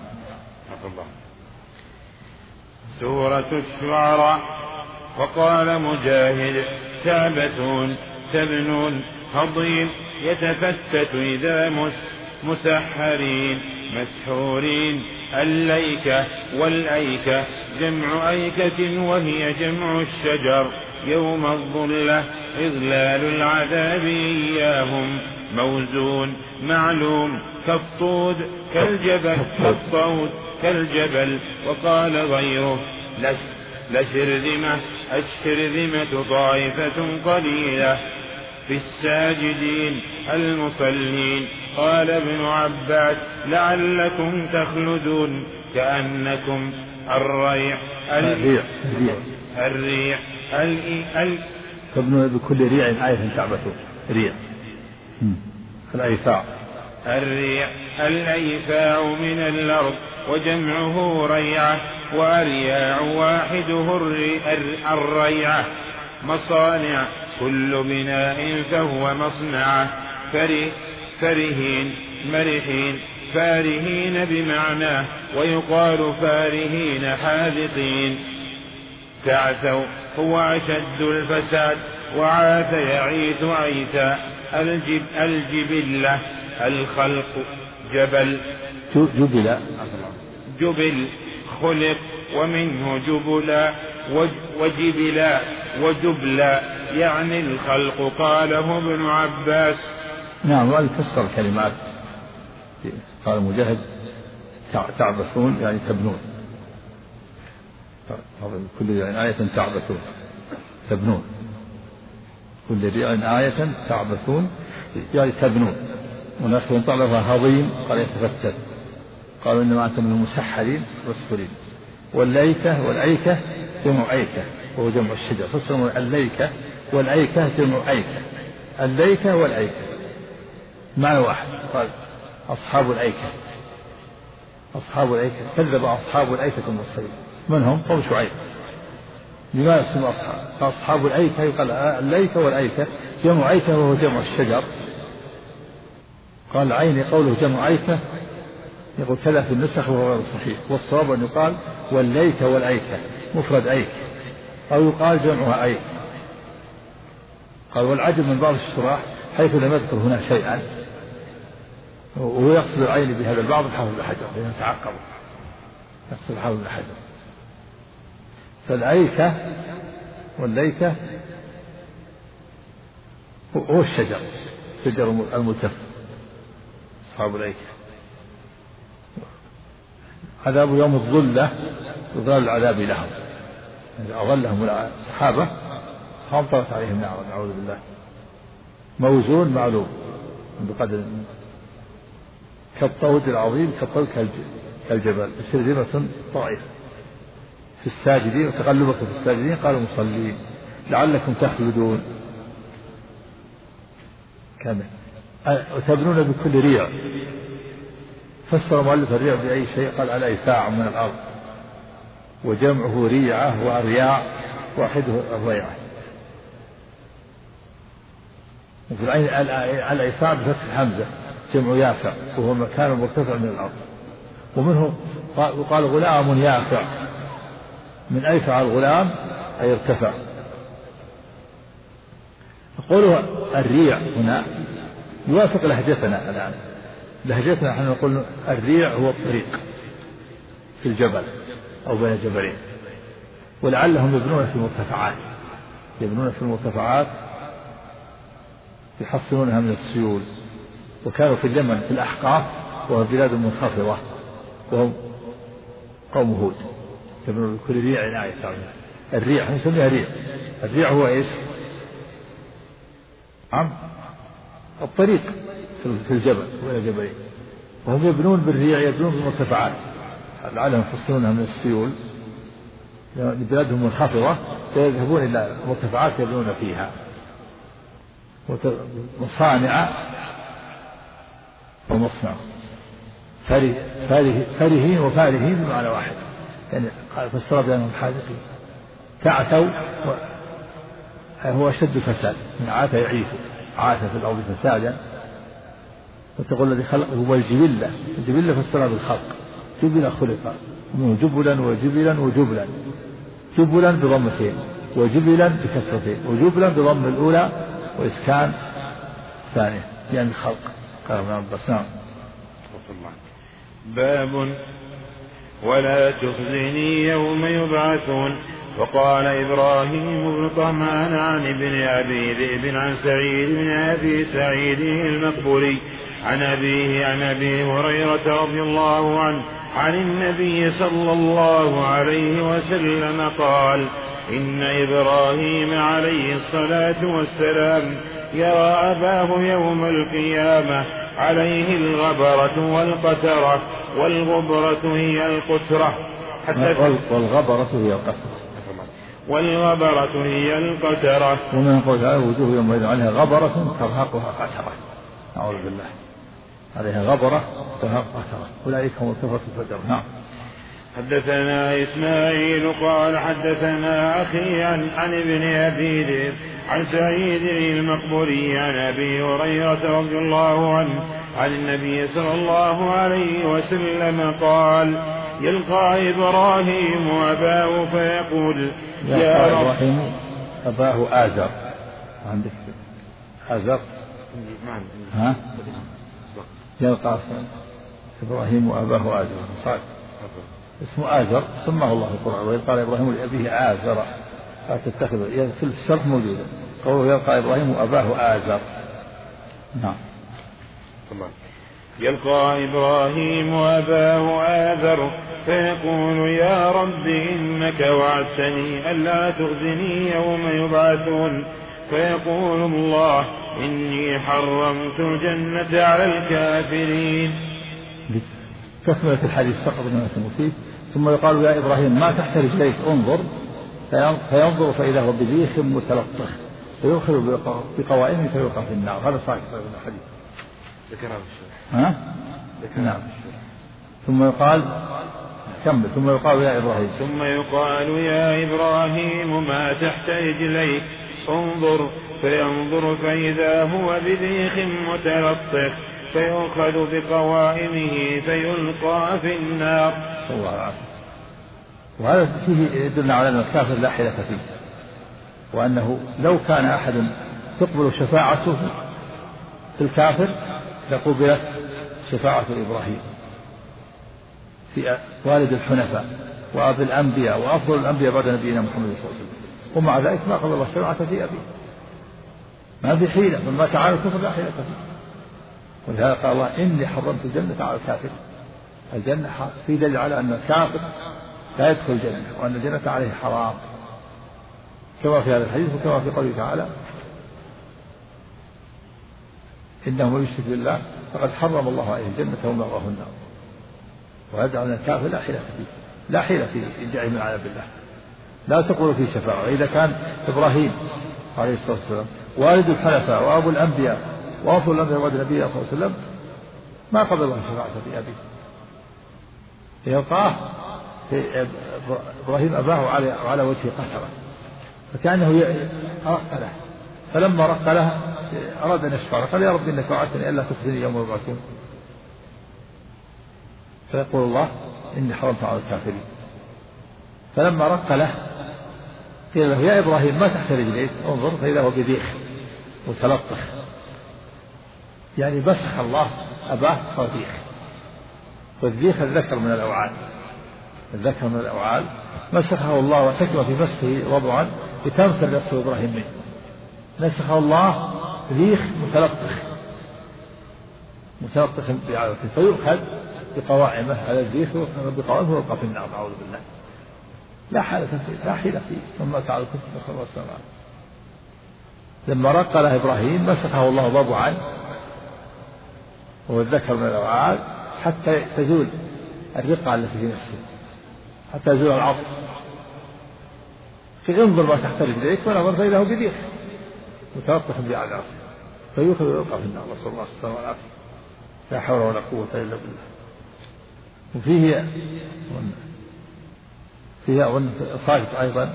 Speaker 1: سورة الشعراء. وقال مجاهد تعبثون تبنون هضيم يتفتت إذا مسحرين مسحورين. الليكة والأيكة جمع أيكة وهي جمع الشجر. يوم الظلة إظلال العذاب إياهم. موزون معلوم كالطود كالجبل كالطود كالجبل. وقال غيره لشرذمة الشرذمة طائفة قليلة في الساجدين المصلين. قال ابن عباس لعلكم تخلدون كأنكم الريع
Speaker 2: تبنون بكل ريع آية تعبثون. ريع الأيفاع،
Speaker 1: الريع الأيفاع من الأرض وجمعه ريعة. وأرياع واحده الريعة. مصانع كل بناء فهو مصنعة. فرهين مرحين فارهين بمعناه، ويقال فارهين حاذقين. تعثوا هو أشد الفساد. وعاث يعيث عيثا. الجبلة الخلق جبل جبل خلق ومنه جبلا وجبلا وجبلا يعني الخلق. قاله ابن عباس.
Speaker 2: نعم. وقال فسر الكلمات، قال مجاهد تعبثون يعني تبنون، كل آية تعبثون تبنون، كل آية تعبثون يعني تبنون. وناس ينطق لها هضيم قال يتفتت، قالوا إنما أنت من المسحرين والسفرين. والأيكة جمع أيكة وهو جمع الشجر. فسروا الليكة والأيكة جمع أيكة. الليكة والأيكة معنى واحد. قال أصحاب الأيكة كذب أصحاب الأيكة المرسلين. من هم؟ قوم شعيب. لماذا اسموا أصحاب الأيكة؟ يقال الليكة والأيكة جمع أيكة وهو جمع الشجر. قال العين قوله جمع أيكة يقول كذا في النسخ وهو غير صحيح، والصواب أن يقال والليكة والأيكة مفرد أيك، أو يقال جمعها أيك. قال والعجب من بعض الشراح حيث لم يذكر هنا شيئا، وهو يقصد العين بهذا البعض الحافظ بن حجر لأنه تعقب، يقصد الحافظ بن حجر. فالأيكة والليكة هو الشجر الملتف، أصحاب الأيكة. عذاب يوم الظلة يظل العذاب لهم، يعني أظلهم الصحابة فأمطرت عليهم نارا نعوذ بالله. موزون معلوم بقدر كالطود العظيم كالطود كالجبل. شرذمة طائفة في الساجدين وتقلبك في الساجدين قالوا مصلين لعلكم تخلدون. كامل. وتبنون بكل ريع. فسر مؤلف الريع بأي شيء؟ قال الأيفاع من الأرض وجمعه ريعة وأرياع واحده الريعة. وفي العين الأيفاع بفتح الحمزة جمع يافع وهو مكان مرتفع من الأرض. ومنه يقال غلام يافع، من أيفع الغلام أي ارتفع. قوله الريع هنا يوافق لهجتنا الآن، لهجتنا نحن نقول الريع هو الطريق في الجبل أو بين جبلين، ولعلهم يبنون في المرتفعات، يبنون في المرتفعات يحصنونها من السيول. وكانوا في اليمن في الأحقاف وهو بلاد منخفضة وهم قوم هود، يبنون كل ريع آية. الريع نسميها ريع. الريع هو إيش؟ الطريق في الجبل ولا جبلين، وهم يبنون بالريع، يبنون بالمرتفعات لعلهم يحصنونها من السيول. بلادهم منخفضة فيذهبون إلى المرتفعات يبنون فيها مصانع ومصنع. فرهين وفارهين بمعنى واحد، يعني فسر بأنهم حاذقين. تعثوا هو أشد فساد من عاث يعيث، عاث في الأرض فسادا. وتقول الذي خلقه هو الجبلة، الجبلة فسرها بالخلق، جبلة خلق منه جبلا وجبلا وجبلا، جبلا بضمتين وجبلا بكسرتين، وجبلا بضم الأولى وإسكان ثانية يعني الخلق. قال ابن عباس. نعم.
Speaker 1: باب ولا تخزني يوم يبعثون. وقال إبراهيم بن طهمان عن ابن أبي ذئب عن سعيد بن أبي سعيد المقبري عن أبيه عن أبي هريرة رضي الله عنه عن النبي صلى الله عليه وسلم قال: إن إبراهيم عليه الصلاة والسلام يرى أباه يوم القيامة عليه الغبرة والقترة، والغبرة هي القترة
Speaker 2: والغبرة هي القترة،
Speaker 1: والغبرة هي القترة.
Speaker 2: ومن قول تعالى: وجوه يومئذ عليها غبرة ترهقها قترة. أعوذ بالله. عليها غبرة ترهقها قترة، أولئك هم الكفرة الفجر. نعم.
Speaker 1: حدثنا إسماعيل قال حدثنا أخي عن ابن أبي ذئب عن سعيد المقبري عن أبي هريرة رضي الله عنه عن النبي صلى الله عليه وسلم قال: يلقى إبراهيم أباه فيقول:
Speaker 2: يا إبراهيم أباه آزر. عندك آزر؟ ها؟ يلقى إبراهيم أباه آزر صحيح. اسمه آزر سماه الله في القرآن: وإذ قال إبراهيم لأبيه آزر لا تتخذ. في الشرط موجودة قوله: يلقى إبراهيم أباه آزر. نعم.
Speaker 1: يلقى إبراهيم أباه آزر فيقول: يا رب إنك وعدتني ألا تخزني يوم يبعثون. فيقول الله: إني حرمت الجنة على الكافرين.
Speaker 2: تكملة الحديث سقط من فيه. ثم يقال: يا إبراهيم ما تحت رجليك انظر. فينظر فإذا هو بذيخ متلطخ فيؤخذ بقوائمه فيلقى في النار. هذا صحيح في الحديث. نعم. ثم يقال: كمل. ثم يقال: يا إبراهيم.
Speaker 1: ثم يقال: يا إبراهيم ما تحت رجليك انظر. فينظر فإذا هو بذيخ متلطخ فيؤخذ بقوائمه فيلقى في النار.
Speaker 2: الله العافية. وهذا فيه يدلنا على أن الكافر لا حيلة فيه، وأنه لو كان أحد تقبل شفاعته في الكافر لقبلت شفاعة إبراهيم في والد الحنفاء وأبي الأنبياء وأفضل الأنبياء بعد نبينا محمد صلى الله عليه وسلم، ومع ذلك ما قبل الله الشفاعة في أبيه. ما في حيلة، من ما تعالى الكفر لا حيلة فيه. ولهذا قال الله: إني حرمت الجنة على الكافر. الجنة في دليل على أن الكافر لا يدخل الجنة، وأن الجنة عليه حرام، كما في هذا الحديث وكما في قوله تعالى: إنه من يشرك بالله فقد حرم الله عليه الجنة ومأواه النار. وهذا أن الكافر لا حيلة فيه، لا حيلة في إنجاء من عذاب الله، لا تقول فيه شفاعة. وإذا كان إبراهيم عليه الصلاة والسلام والد الحنفاء وأبو الأنبياء وأفضل الأنبياء بعد النبي صلى الله عليه وسلم ما قبل الله الشفاعة في أبيه. يلقاه إبراهيم أباه على وجه قترة، فكأنه رق له، فلما رق له أراد أن يشفع، قال: يا رب إنك وعدتني ألا تخزني يوم يبعثون. فيقول الله: إني حرمت على الكافرين. فلما رق له قيل له: يا إبراهيم ما تحت رجليك انظر. فإذا هو بذيخ متلطخ، يعني بسخ الله أباه صار ذيخ. والذيخ الذكر من الأوعال، الذكر من الأوعال مسخه الله وحكمة في مسخه وضعا لتمثل نفسه إبراهيم منه. نسخه الله ذيخ متلطخ بعادته فيؤخذ بقوائمه على الذيخ بقوائمه ويلقى في النار أعوذ بالله. لا حيلة فيه ثم تعالى نسأل الله السلامة. لما رق له إبراهيم مسخه الله ضبعا وهو الذكر من الأوعال حتى تزول الرقعة التي في نفسه، حتى يزول العصر. انظر ما تحترج إليك ونظر فإذا هو بذيخ متلطخ بعادته فيؤخذ ويلقى في النار نسأل الله السلامة والعافية. لا حول ولا قوة إلا بالله. وفيه صاحب أيضا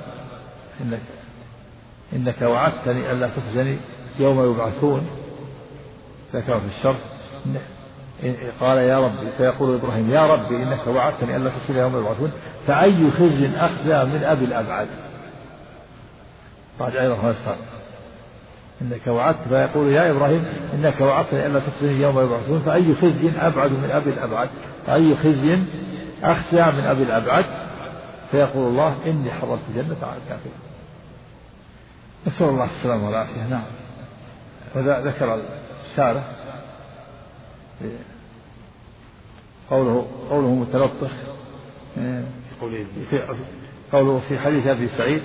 Speaker 2: إنك وعدتني ألا تخزني يوم يبعثون، ذكر في الشرط قال يا ربي، فيقول إبراهيم يا ربي إنك وعدتني ألا تخزني يوم يبعثون فأي خزي أخزى من أبي الأبعد. راجع أيضا هذا الصار إنك وعدت، فيقول يا إبراهيم إنك وعدتني ألا تخزني يوم يبعثون فأي خزي أبعد من أبي الأبعد، فأي خزي أخزى من أبي الأبعد. فيقول الله إني حرمت الجنة على الكافرين. نسأل الله السلامة والعافية. نعم. وذا ذكر الشارع قوله متلطخ، قوله في حديث أبي سعيد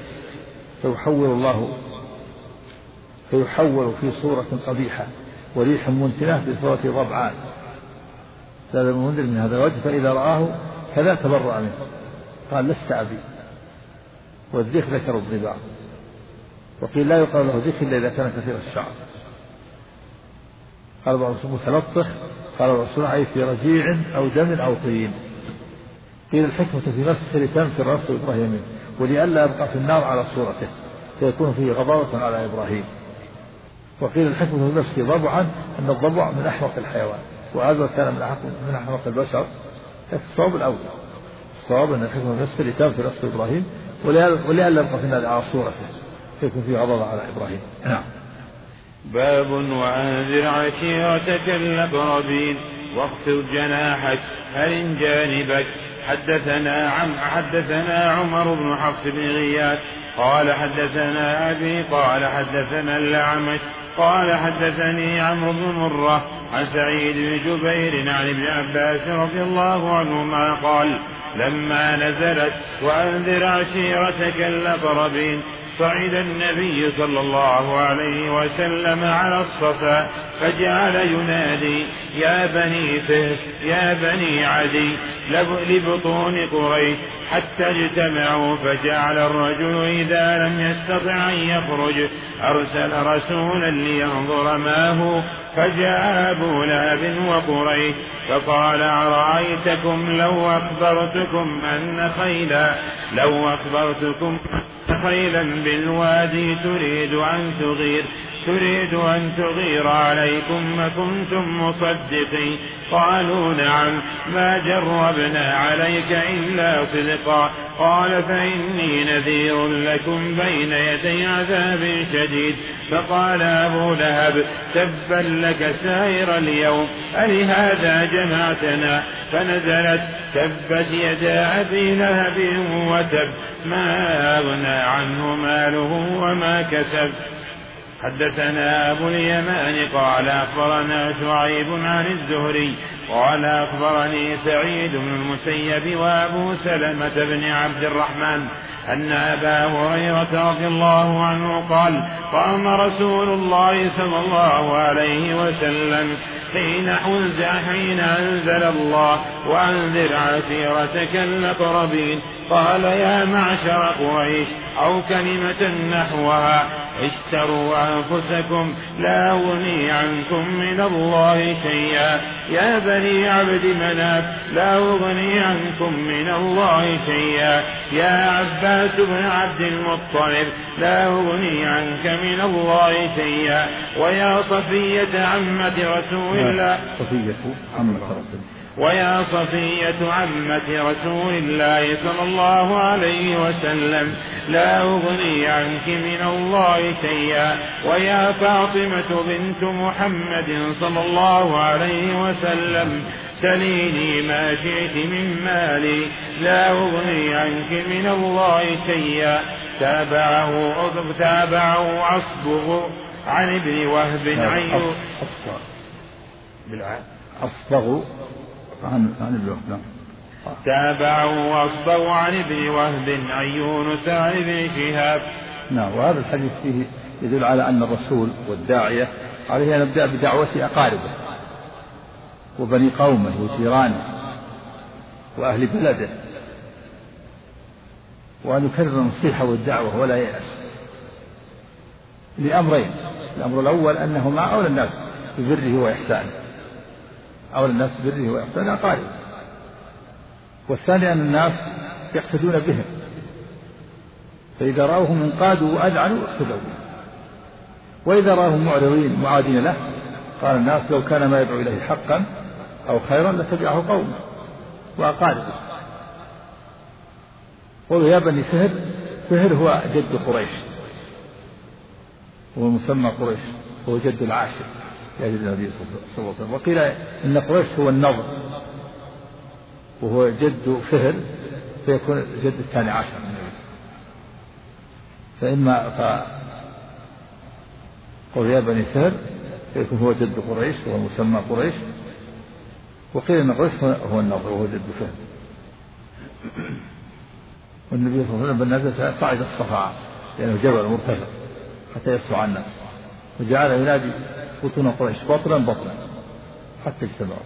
Speaker 2: فيحول في صورة قبيحة وريح منتنة في صورة ضبعان. هذا المنذر من هذا الوجه فإذا رآه كذا تبرأ منه قال لست أبي. والذيخ ذكر الضباع، وقيل لا يقال له ذيخ إلا إذا كان كثير الشعر. قال بعض الرسول متلطخ، قال الرسول أي في رجيع أو دم أو طين. قيل الحكمة في مسخ لتنفر نفس إبراهيم منه ولئلا يبقى في النار على صورته فيكون فيه غضاضة على إبراهيم. وقيل الحكمة في مسخ ضبعا أن الضبع من أحمق الحيوان وهذا كان من أحمق البشر. الصواب الأول، الصواب أن الحكمة في مسخ لتنفر نفس إبراهيم ولئلا يبقى في النار على صورته فيكون فيه غضاضة على إبراهيم. نعم.
Speaker 1: باب وأنذر عشيرتك الأقربين واخفض جناحك هل جانبك. حدثنا عمر بن حفص بن غياث قال حدثنا أبي قال حدثنا الأعمش قال حدثني عمرو بن مرة عن سعيد بن جبير عن ابن عباس رضي الله عنهما قال لما نزلت وأنذر عشيرتك الأقربين صعد النبي صلى الله عليه وسلم على الصفا فجعل ينادي يا بني فهر يا بني عدي لبطون قريش حتى اجتمعوا. فجعل الرجل إذا لم يستطع أن يخرج أرسل رسولا لينظر ما هو فجاء أبو لهب وقريش فقال أرأيتكم لو أخبرتكم أن خيلا بالوادي تريد أن تغير عليكم ما كنتم مصدقين. قالوا نعم ما جربنا عليك إلا صدقا. قال فإني نذير لكم بين يدي عذاب شديد. فقال أبو لهب تبا لك سائر اليوم ألهذا جمعتنا. فنزلت تبت يدا أبي لهب وتب ما أغنى عنه ماله وما كسب. حدثنا أبو اليمان قال أخبرنا شعيب عن الزهري قال أخبرني سعيد بن المسيب وأبو سلمة بن عبد الرحمن أن أبا هريرة رضي الله عنه قال قام رسول الله صلى الله عليه وسلم حين أنزل الله وأنذر عشيرتك الأقربين قال يا معشر قريش أو كلمة نحوها اشتروا أنفسكم لا أغني عنكم من الله شيئا. يا بني عبد مناف لا أغني عنكم من الله شيئا. يا عباس بن عبد المطلب لا أغني عنك من الله شيئا. ويا صفية عمة رسول الله ويا صفية عمة رسول الله صلى الله عليه وسلم لا أغني عنك من الله شيئا. ويا فاطمة بنت محمد صلى الله عليه وسلم سليني ما شئت من مالي لا أغني عنك من الله شيئا. تابعه أصبغ عن ابن وهب
Speaker 2: أصبغ عن ابن وهب.
Speaker 1: تابعه أصبغ عن ابن وهب عن يونس عن ابن شهاب.
Speaker 2: نعم. وهذا الحديث فيه يدل على أن الرسول والداعية عليه أن يبدأ بدعوة أقاربه وبني قومه وجيرانه وأهل بلده، وأن يكرر النصيحة والدعوة ولا ييأس لأمرين. الأمر الأول أنه مع أولى الناس ببره وإحسانه، أولى الناس ببره وإحسانه أقاربه. والثاني أن الناس يقتدون بهم، فإذا رأوهم انقادوا وأذعنوا اقتدوا به، وإذا رأوهم معرضين معادين له قال الناس لو كان ما يدعو إليه حقا أو خيرا لتبعه قومه وأقاربه. قولوا يا بني فهر. فهر هو جد قريش، هو مسمى قريش، هو جد العاشر يا جد النبي صلى الله عليه وسلم. وقيل إن قريش هو النضر وهو جد فهر فيكون جد الثاني عشر. قول يا بني فهر فيكون هو جد قريش وهو مسمى قريش. وقيل ان قريش هو النضر وهو جد فهر. والنبي صلى الله عليه وسلم بالنازل صعد الصفا لأنه جبل مرتفع حتى يسمع الناس، وجعل ينادي بطون قريش بطنا بطنا حتى اجتمعوا،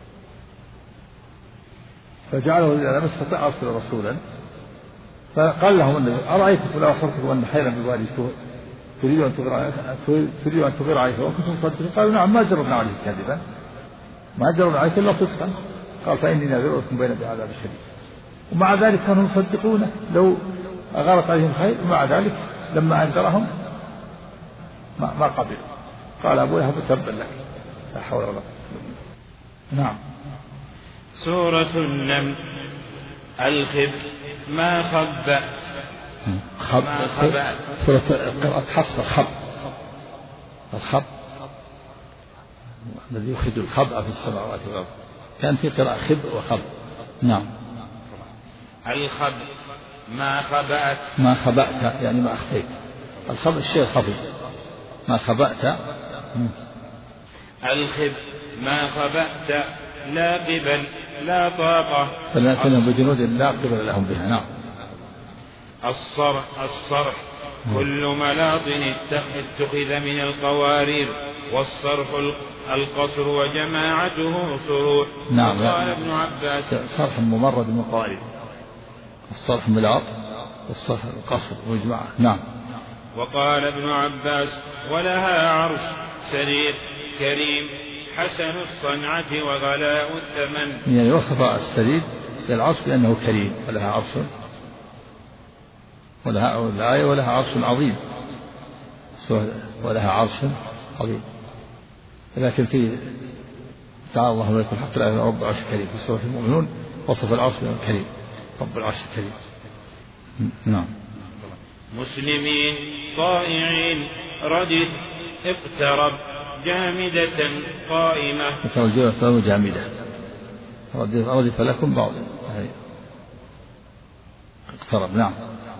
Speaker 2: فجعله إذا لم يستطع أرسل رسولا فقال لهم النبي أرأيتكم لو أخبرتكم أن خيرا بوالي تريد أن تغير عليه وكنتم صادقين؟ قالوا نعم ما جربنا عليه كذبا، ما جربنا عليه إلا صدقا. قال فإني نذير لكم بين بعذاب شديد. ومع ذلك كانوا يصدقونه لو أغارت عليهم خير، ومع ذلك لما أنذرهم ما قبلوا. قال أبو لهب تبا لك لا حول ولا قوة. نعم.
Speaker 1: سورة النمل. الخب ما خبأت ما خبأت.
Speaker 2: سورة قراءة حفص الخب الذي يخرج الخبأ في السماوات والأرض. كان في قراءة خب وخب. نعم.
Speaker 1: الخب ما خبأت
Speaker 2: ما خبأت يعني ما أخفيت. الخب الشيء الخفي. ما خبأت.
Speaker 1: الخب ما خبأت لا قبل لا طاقة.
Speaker 2: فلكنهم بجنود لا قبل لهم بها. نعم.
Speaker 1: الصرح كل ملاطن اتخذ من القوارير، والصرح القصر وجماعته صروح.
Speaker 2: نعم.
Speaker 1: قال ابن عباس
Speaker 2: صرح ممرد من القوارير، الصرح ملاط والصرح القصر وجماعة. نعم.
Speaker 1: وقال ابن عباس ولها عرش سرير كريم حسن الصنعة وغلاء الثمن.
Speaker 2: يعني وصف السرير للعرش بأنه كريم ولها عرش ولها عرش عظيم، ولها عرش عظيم. لكن في تعالى الله ملك الحق لا إله رب العرش الكريم في سورة المؤمنون وصف العرش بأنه كريم رب العرش الكريم. نعم.
Speaker 1: مسلمين طائعين ردف اقترب جامدة قائمة.
Speaker 2: جامدة ردف لكم بعض اقترب. نعم.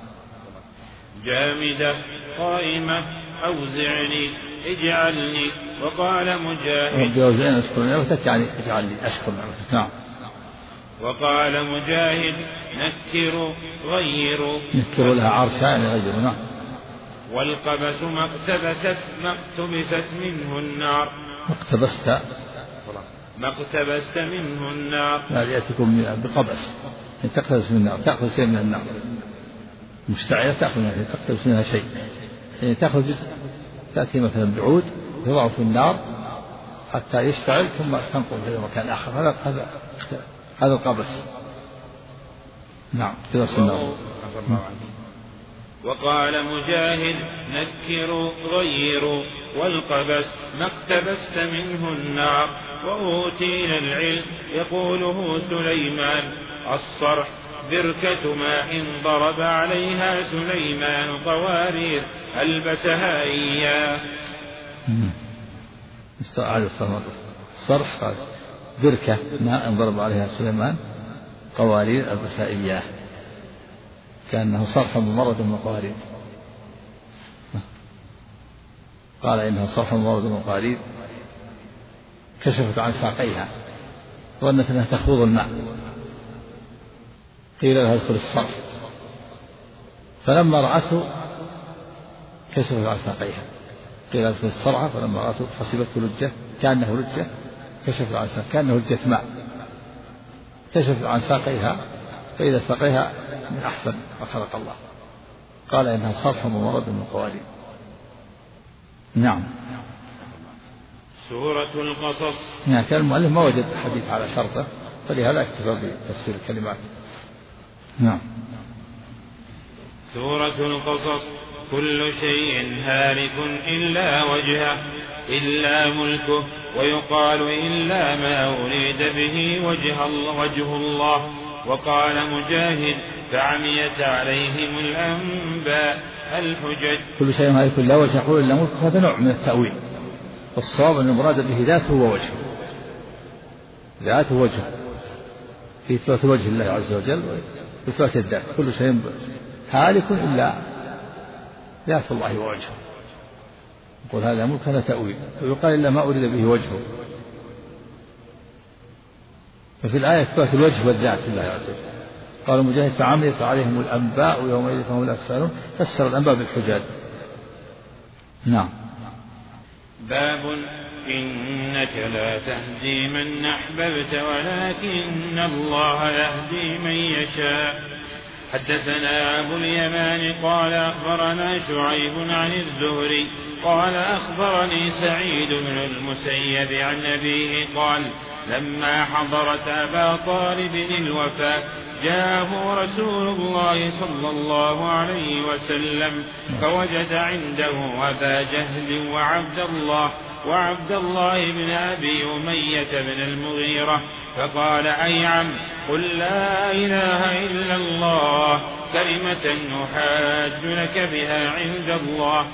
Speaker 1: جامدة قائمة أوزعني اجعلني. وقال مجاهد
Speaker 2: ربي أوزعني أشكر نعمتك يعني اجعلني أشكر نعمتك. نعم.
Speaker 1: وقال مجاهد نكروا غيروا.
Speaker 2: نكروا لها عرشا يعني غيروا. نعم.
Speaker 1: والقبس ما اقتبست منه النار. ما اقتبست منه النار.
Speaker 2: لا يأتيكم بقبس تقتبس من النار، تأخذ شيء من النار مشتعلة تقتبس منها شيء. يعني تأخذ جزء، تأتي مثلا بعود تضعه في النار حتى يشتعل ثم تنقل إلى مكان آخر. هذا القبس. نعم. اقتباس النار.
Speaker 1: وقال مجاهد نكروا غيروا. والقبس ما اقتبست منه النار. وأوتينا العلم يقوله سليمان. الصرح بركة ماء ضرب عليها سليمان قوارير ألبسها إياه.
Speaker 2: الصرح بركة ماء ضرب عليها سليمان قوارير ألبسها إياه، كأنه صرح ممرد من قوارير. قال إنها صرح ممرد من قوارير كشفت عن ساقيها ظنت أنها تخوض الماء، قيل لها ادخل الصرح، فلما رأته كشفت عن ساقيها، قيل ادخل الصرح، فلما رأته حسبته لجة كأنه لجة، كشفت عن ساقيها كأنه لجة ماء، كشفت عن ساقيها فإذا ساقيها من أحسن ما خلق الله. قال إنها صرح ممرد من قوارير. نعم.
Speaker 1: سورة القصص.
Speaker 2: يعني كان المؤلف ما وجد حديث على شرطه، فلهذا اكتفى بتفسير الكلمات. نعم.
Speaker 1: سورة القصص. كل شيء هالك إلا وجهه إلا ملكه، ويقال إلا ما أريد به وجه الله. وقال مجاهد فعميت عليهم الأنباء الحجج.
Speaker 2: كل شيء هالك إلا وجهه يقول إلا ملكه، هذا نوع من التأويل، والصواب أن المراد به ذاته ووجهه، ذاته وجهه في إثبات وجه الله عز وجل وإثبات الذات. كل شيء هالك إلا ذات الله ووجهه، يقول هذا ملك هذا تأويل. ويقال إلا ما أريد به وجهه، ففي الآية إثبات الوجه والذات لله عز وجل. قال مجاهد فعميت عليهم الأنباء يومئذ فهم لا يسألون، فسر الأنباء بالحجاج. نعم.
Speaker 1: باب إنك لا تهدي من أحببت ولكن الله يهدي من يشاء. حدثنا أبو اليمان قال أخبرنا شعيب عن الزهري قال أخبرني سعيد بن المسيب عن أبيه قال لما حضرت أبا طالب الوفاة جاءه رسول الله صلى الله عليه وسلم فوجد عنده أبا جهل وعبد الله بن أبي أمية بن المغيرة، فقال أي عم قل لا إله إلا الله كلمة نحاج لك بها عند الله.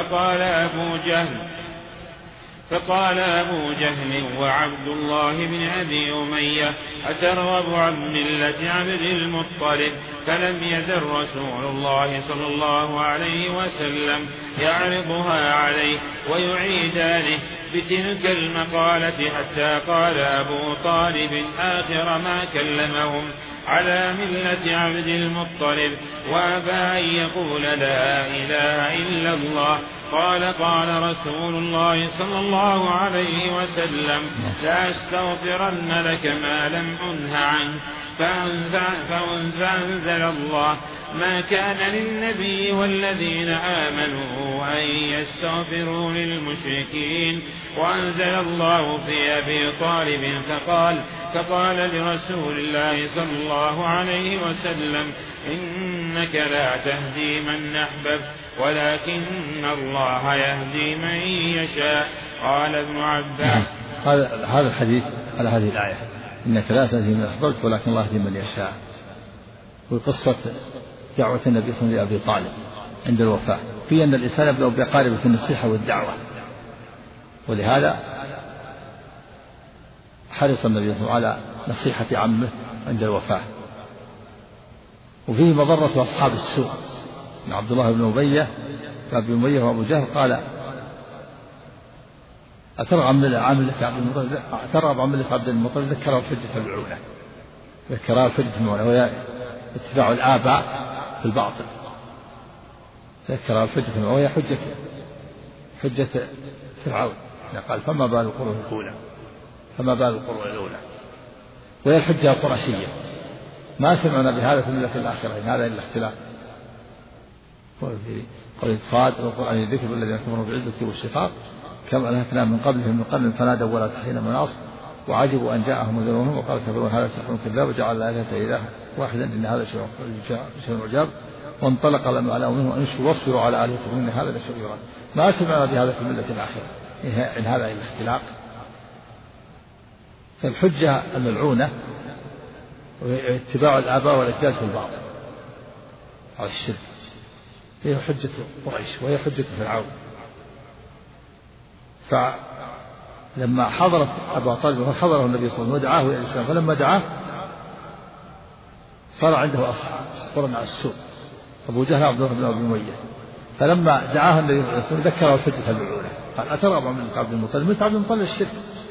Speaker 1: فقال أبو جهل وعبد الله بن أبي أمية أترغب عن ملة عبد المطلب؟ فلم يزل رسول الله صلى الله عليه وسلم يعرضها عليه ويعيدانه بتلك المقالة حتى قال أبو طالب آخر ما كلمهم على ملة عبد المطلب وأبى أن يقول لا إله إلا الله. قال رسول الله صلى الله عليه وسلم لأستغفرن لك ما لم أنه عنه. فأنزل الله ما كان للنبي والذين آمنوا أن يستغفروا للمشركين. وأنزل الله في أبي طالب فقال لرسول الله صلى الله عليه وسلم إنك لا تهدي من أحببت ولكن الله يهدي من يشاء. قال ابن عباس
Speaker 2: هذا الحديث على هذه الآية إنك لا تهدي من أحببت ولكن الله يهدي من يشاء، وقصة دعوة النبي صلى الله عليه وسلم لأبي طالب عند الوفاة في أن الإنسان يبدأ بأقاربه في النصيحة والدعوة، ولهذا حرص النبي صلى الله عليه وسلم على نصيحة عمه عند الوفاة. وفيه مضرة أصحاب السوء. عبد الله بن أبي أمية وأبو جهل قال أترغب عن ملة عبد المطلب؟ ذكره الحجة الأولى، وهي اتباع الآباء في الباطل. ذكرها الحجة الأولى وهي حجة فرعون، قال فما بال القرون الأولى، وهي الحجة القرشية. ما سمعنا بهذا في الملة الآخرة إن هذا إلا اختلاف. قال صاد والقرآن الذكر والذين كفروا بالعزة والشقاق كما أهلكنا من قبلهم من قرن فنادوا ولا تحين مناص وعجبوا أن جاءهم منذر منهم وقال كفرون هذا سحر كذاب وجعل الآلهة إله واحدا إن هذا شيء عجاب. وانطلق لما علموا منهم أن يشركوا واصبروا على آلهتكم إن هذا لشيء يراد ما سمعنا بهذا في الملة الآخرة إن هذا إلا اختلاق. فالحجة الملعونة اتباع الآباء والأجداد في الباطل على الشرك هي حجة قريش وهي حجة فرعون. فلما حضرت أبا طالب حضره النبي صلى الله عليه وسلم ودعاه إلى الإسلام فلما دعاه صار عنده أصبرا على السوء أبو جهل عبد الله بن أبي أمية. فلما دعاه النبي صلى الله عليه وسلم ذكره الحجة الملعونة قال أترغب من عبد المطلب مثل عبد المطلب الشرك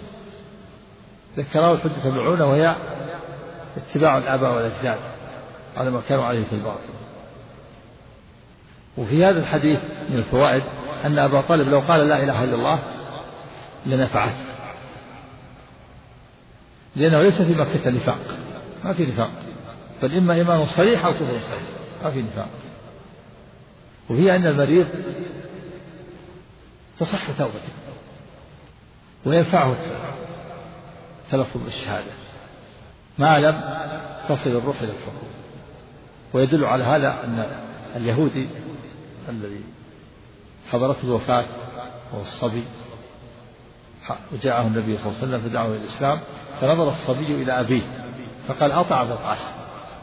Speaker 2: ذكره الحجة الملعونة وهي اتباع الآباء والأجداد على ما كانوا عليه في الباطل. وفي هذا الحديث من الفوائد أن أبا طالب لو قال لا إله إلا الله لنفعته لأنه ليس في مكة نفاق ما في نفاق بل إما إيمان صريح أو كفر صريح ما في نفاق. وهي أن المريض تصح توبته وينفعه تلفظ بالشهادة ما لم تصل الروح إلى الحكم. ويدل على هذا أن اليهودي الذي حضرته الوفاة وهو الصبي وجاءه النبي صلى الله عليه وسلم فدعاه إلى الإسلام فنظر الصبي إلى أبيه فقال أطع بالقاسم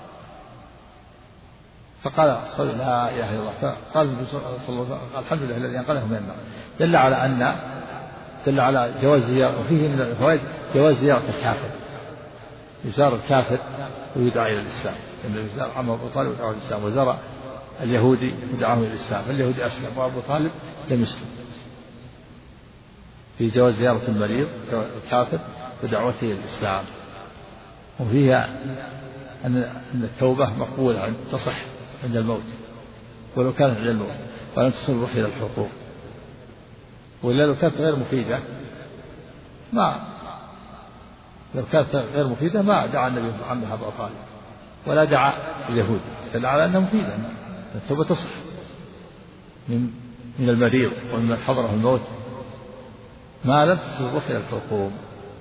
Speaker 2: فقال الصبي لا إله إلا الله فقال النبي صلى الله عليه وسلم الحمد لله الذي أنقذه من النار. دل على جواز زيارة. وفيه من الفوائد جواز زيارة الكافر يزار الكافر ويدعى إلى الإسلام. النبي زار عمه أبو طالب ودعاه إلى الإسلام وزار اليهودي ودعاه إلى الإسلام فاليهودي أسلم وأبو طالب لم يسلم. في جواز زيارة المريض الكافر ودعوته إلى الإسلام. وفيها أن التوبة مقبولة تصح عند الموت ولو كانت عند الموت ولن تصل الروح إلى الحقوق. وإلا لو كانت غير مفيدة ما دعا النبي صلى الله عليه وسلم أبا طالب ولا دعا اليهود دل على أنها مفيدة. التوبة تصح من المريض ومن حضره الموت ما لم تصل الروح إلى الحقوق.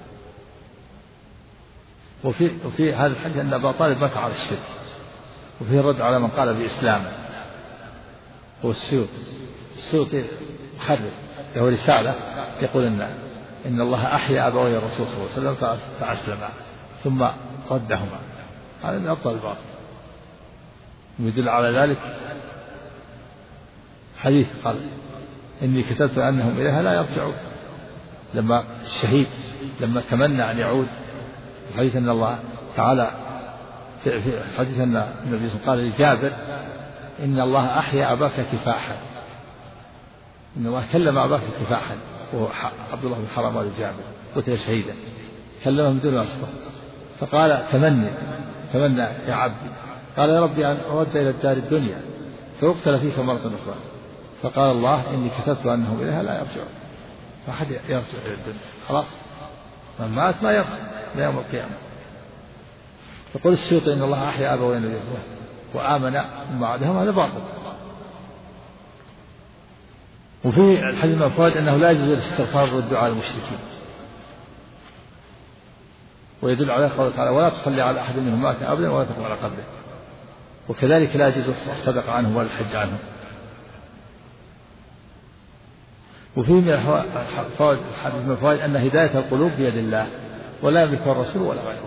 Speaker 2: وفي هذا الحديث أن أبا طالب مات على الشرك. وفيه الرد على من قال بإسلامه هو السيوطي محرر له رسالة يقول إن الله أحيا أبوي الرسول صلى الله عليه وسلم فأسلما ثم ردهما. هذا من أبطال الباطل. ويدل على ذلك حديث قال إني كتبت أنهم إليها لا يرجعون لما الشهيد لما تمنى أن يعود. حديث أن الله تعالى في حديث أن النبي صلى الله عليه وسلم قال لجابر إن الله أحيا أباك كفاحا إن الله كلم أباك كفاحا وهو عبد الله بن حرام لجابر قتل شهيدا كلمه بدون واسطة فقال تمنى يا عبدي قال يا ربي أن أرد إلى الدار الدنيا فيقتل فيك مرة أخرى فقال الله إني كتبت أنهم إليها لا يرجعون. فأحد يرجع إلى الدنيا خلاص من مات ما يرجع ليوم القيامة. يقول السيوطي إن الله أحيا أبوي النبي صلى الله عليه وسلم وآمن ثم بعدهم هذا باطل. وفي الحديث من الفوائد أنه لا يجوز الاستغفار والدعاء للمشركين. ويدل على قوله تعالى ولا تصلي على أحد منهم مات أبدا ولا تقم على قبره. وكذلك لا يجوز الصدقة عنهم ولا الحج عنهم. وفيه من الفوائد الحديث من الفوائد أن هداية القلوب بيد الله ولا يملكها الرسول ولا غيره.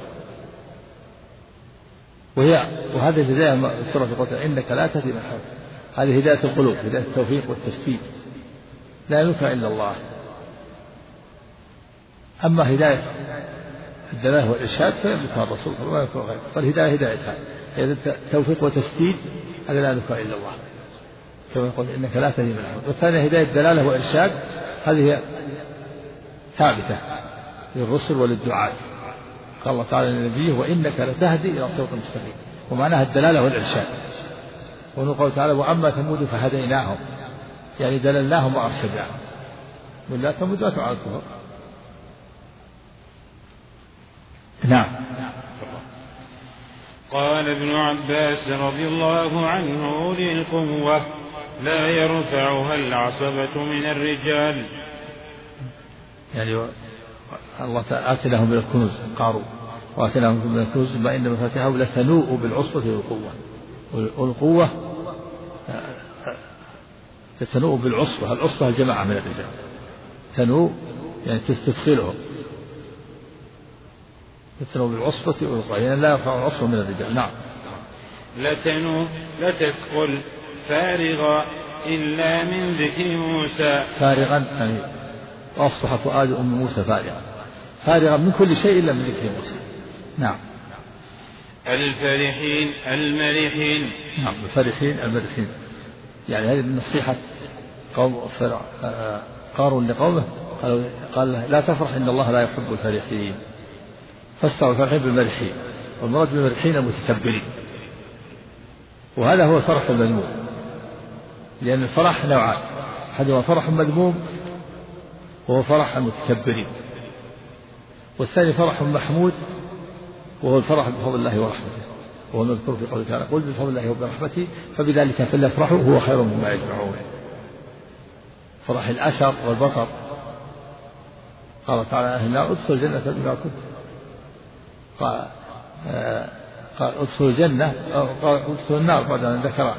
Speaker 2: وهذه الهداية المذكورة في قوله إنك لا تهدي من أحببت. هذه هداية القلوب هداية التوفيق والتسديد لا يملكها إلا الله. أما هداية الدلالة والإرشاد فيملكها الرسول صلى الله عليه وسلم. فالهداية هدايتها التوفيق والتسديد هذا لا يملكها إلا الله كما يقول إنك لا تهدي من أحببت. والثانية هداية الدلالة والإرشاد هذه ثابتة للرسل وللدعاة. قال الله تعالى لنبيه وإنك لتهدي إلى صراط مستقيم ومعناها الدلالة والإرشاد. ونقول تعالى وأما ثمود فهديناهم يعني دللناهم وأرشدناهم ولا ثمود لا على الكفر. نعم.
Speaker 1: قال ابن عباس رضي الله عنه أولي القوة لا يرفعها العصبة من الرجال.
Speaker 2: يعني الله آتيناهم من الكنوز قارون وآتيناهم من الكنوز ما إن مفاتحه لتنوء بالعصبة والقوة، والقوة تنوء بالعصبة، العصبة الجماعة من الرجال، تنوء يعني تدخلهم، تنوء بالعصبة والقوة يعني لا يرفع العصبة من الرجال. نعم.
Speaker 1: لتنوء لتثقل فارغا إلا من ذكر موسى.
Speaker 2: فارغا يعني أصبح فؤاد أم موسى فارغا من كل شيء إلا من ذكر موسى. نعم.
Speaker 1: الفرحين المرحين.
Speaker 2: نعم الفرحين المرحين يعني هذه من نصيحة قوم قارون لقومه، قال لا تفرح إن الله لا يحب الفرحين، فسروا الفرحين بالمرحين، والمراد بالمرحين المتكبرين، وهذا هو الفرح المذموم، لأن الفرح نوعان، أحدهما فرح مذموم وهو فرح المتكبرين، والثاني فرح محمود وهو الفرح بفضل الله ورحمته، وهو المذكور في قوله تعالى قل بفضل الله وبرحمته فبذلك فليفرحوا هو خير مما يجمعون. فرح الأشر والبطر، قال تعالى أهل النار ادخلوا الجنة بما كنتم، قال ادخلوا الجنة، قال ادخلوا النار بعد أن ذكر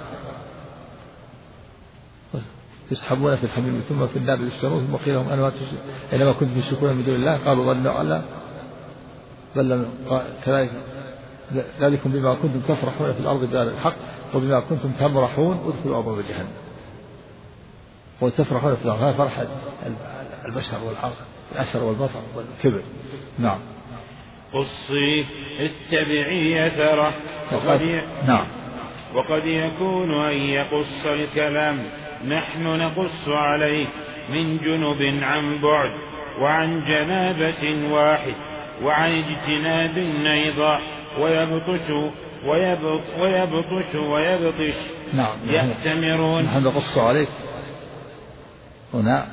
Speaker 2: يسحبون في الحميم ثم في النار يسجرون ثم قيل لهم أينما كنتم تشركون من دون الله قالوا ظنوا على بل كذلك ذلكم بما كنتم تفرحون في الأرض بغير الحق وبما كنتم تمرحون ادخلوا أبواب جهنم. وتفرحون في الأرض، هذا فرح البشر والأشر والبطر والكبر. نعم.
Speaker 1: قصي اتبعي أثره.
Speaker 2: نعم.
Speaker 1: وقد يكون أن يقص الكلام نحن نقص عليك من جنب عن بعد وعن جنابة واحد وعن اجتناب أيضا ويبطش
Speaker 2: نعم.
Speaker 1: يأتمرون.
Speaker 2: نحن نقص عليك هنا،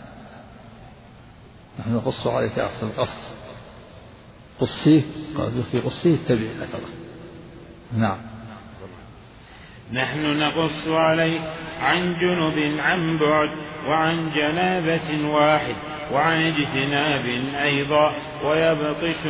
Speaker 2: نحن نقص عليك أحسن القصص. قصيه قال في قصيه اتبع أثره. نعم.
Speaker 1: نحن نقص عليك عن جنب عن بعد وعن جنابة واحد وعن اجتناب أيضا ويبطش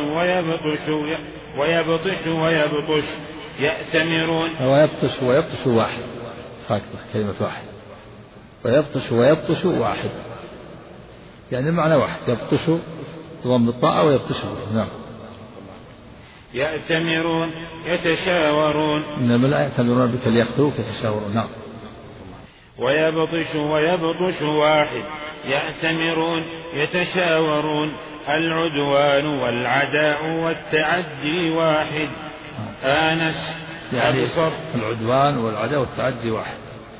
Speaker 1: يأتمرون.
Speaker 2: ويبطش واحد ساكتة كلمة واحد، ويبطش واحد يعني المعنى واحد، يبطش ضم الطاء ويبطش. نعم.
Speaker 1: يأتمرون يتشاورون.
Speaker 2: إنما لا يأتمرون بك ليقتلوك يتشاورون. نعم.
Speaker 1: ويبطش واحد يأتمرون يتشاورون. العدوان والعداء والتعدي واحد. آنس
Speaker 2: يعني
Speaker 1: أبصر.
Speaker 2: العدوان والعداء والتعدي واحد.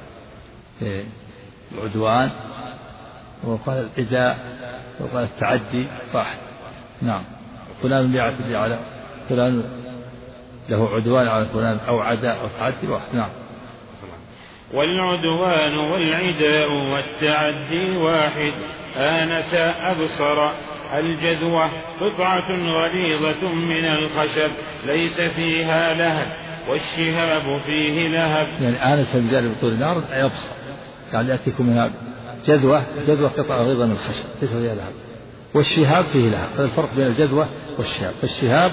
Speaker 2: العدوان وقال العداء وقال التعدي واحد. نعم. فلان يعتدي على فلان، له عدوان على فلان أو عداء أو تعدي واحد. نعم.
Speaker 1: والعدوان والعداء والتعدي واحد. آنس أبصر. الجذوة قطعة غليظة من الخشب ليس فيها لهب والشهاب فيه لهب.
Speaker 2: يعني آنس بجانب طول النار يبصر، يعني يأتيكم من هذا جذوة قطعة غليظة من الخشب ليس فيها لهب والشهاب فيه لهب. هذا الفرق بين الجذوة والشهاب. فالشهاب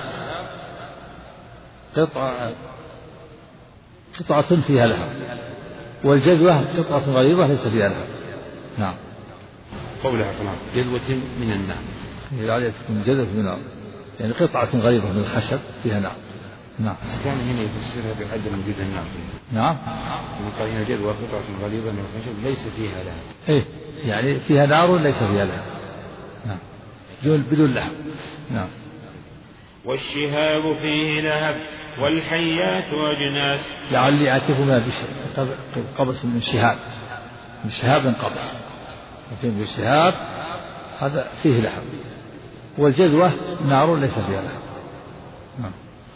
Speaker 2: قطعة فيها لهب، والجذوة قطعة غليظة ليس فيها لهب. نعم.
Speaker 1: قولها جذوة من النار،
Speaker 2: يعني تكون جذوة من النار يعني قطعة غليظة من الخشب فيها نار. نعم.
Speaker 1: كان هنا يفسرها بعدم وجود النار.
Speaker 2: نعم.
Speaker 1: قال هنا جذوة قطعة غليظة من الخشب ليس فيها لهب.
Speaker 2: إيه يعني فيها نار ليس فيها لهب. نعم. بدون لهب. نعم.
Speaker 1: والشهاب فيه لهب والحيات أجناس.
Speaker 2: لعلي آتيكم قبس من شهاب، من شهاب قبس، لكن بالشهاب هذا فيه لهب، والجذوة نار ليس فيها لهب. نعم.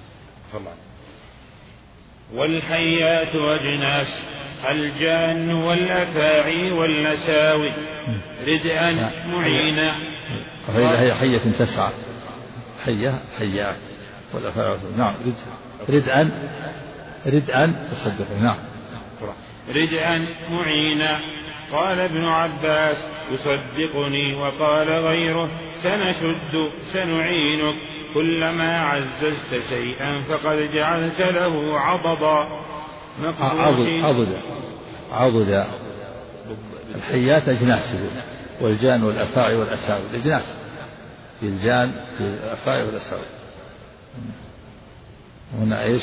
Speaker 1: والحيات أجناس. الجان والأفاعي والنساوي ردءا معينا.
Speaker 2: فإذا هي حية تسعى، حيات والأفاعي. نعم. ردءا تصدق. نعم.
Speaker 1: ردءا معينا. قال ابن عباس يصدقني، وقال غيره سنشد سنعينك كلما عززت شيئا فقد جعلت له عضدا.
Speaker 2: عضد الحيات أجناس، والجان والأفاعي والأساوي الأجناس، الجان والأفاعي والأساوي. هنا إيش؟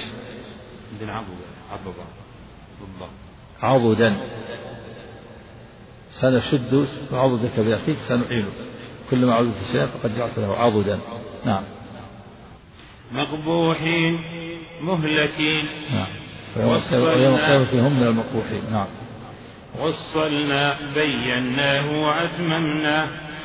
Speaker 2: عضدا سنشد عضدك بأخيك سنعينك كلما عززت شيئا فقد جعلت له عضدا. نعم.
Speaker 1: مقبوحين مهلكين.
Speaker 2: نعم. ويوم القيامة هم من المقبوحين. نعم.
Speaker 1: وصلنا بيناه وأتممناه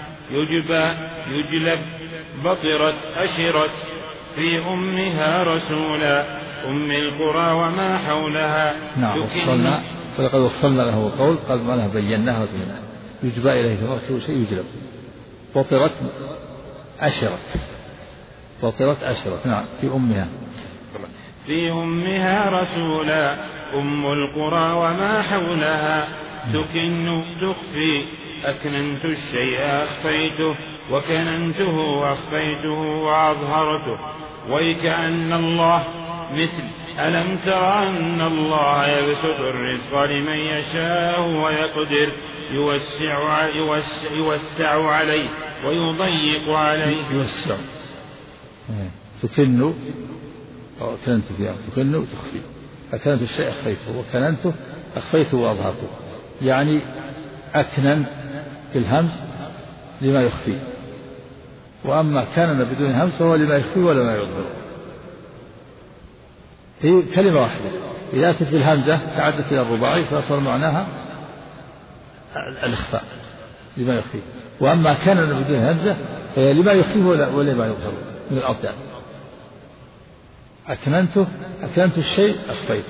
Speaker 1: يجلب بطرت أشرت في أمها رسولا أم القرى وما حولها.
Speaker 2: نعم. وصلنا ولقد وصلنا له القول قال ما له بيناه وأتممناه يجبى إليه كل شيء يجلب. بطرت أشرت. نعم. في أمها
Speaker 1: رسولا أم القرى وما حولها تكن تخفي أكننت الشيء أخفيته وكننته وأخفيته وأظهرته ويكأن الله مثل ألم تر أن الله يبسط الرزق لمن يشاء ويقدر يوسع عليه ويضيق عليه.
Speaker 2: تكن أكننت فيها تكن تخفي أكننت الشيء أخفيته وكننته أخفيته وأظهرته، يعني أكنن بالهمز لما يخفي، وأما كان بدون همز فهو لما يخفي ولا ما يظهر. هي كلمة واحدة إذا أتت بالهمزة تعدت إلى الرباعي فصار معناها الإخفاء لما يخفي، وأما كان بدون همزة فهي لما يخفي ولا ما يظهر من الأبدان. أكننت الشيء أخفيته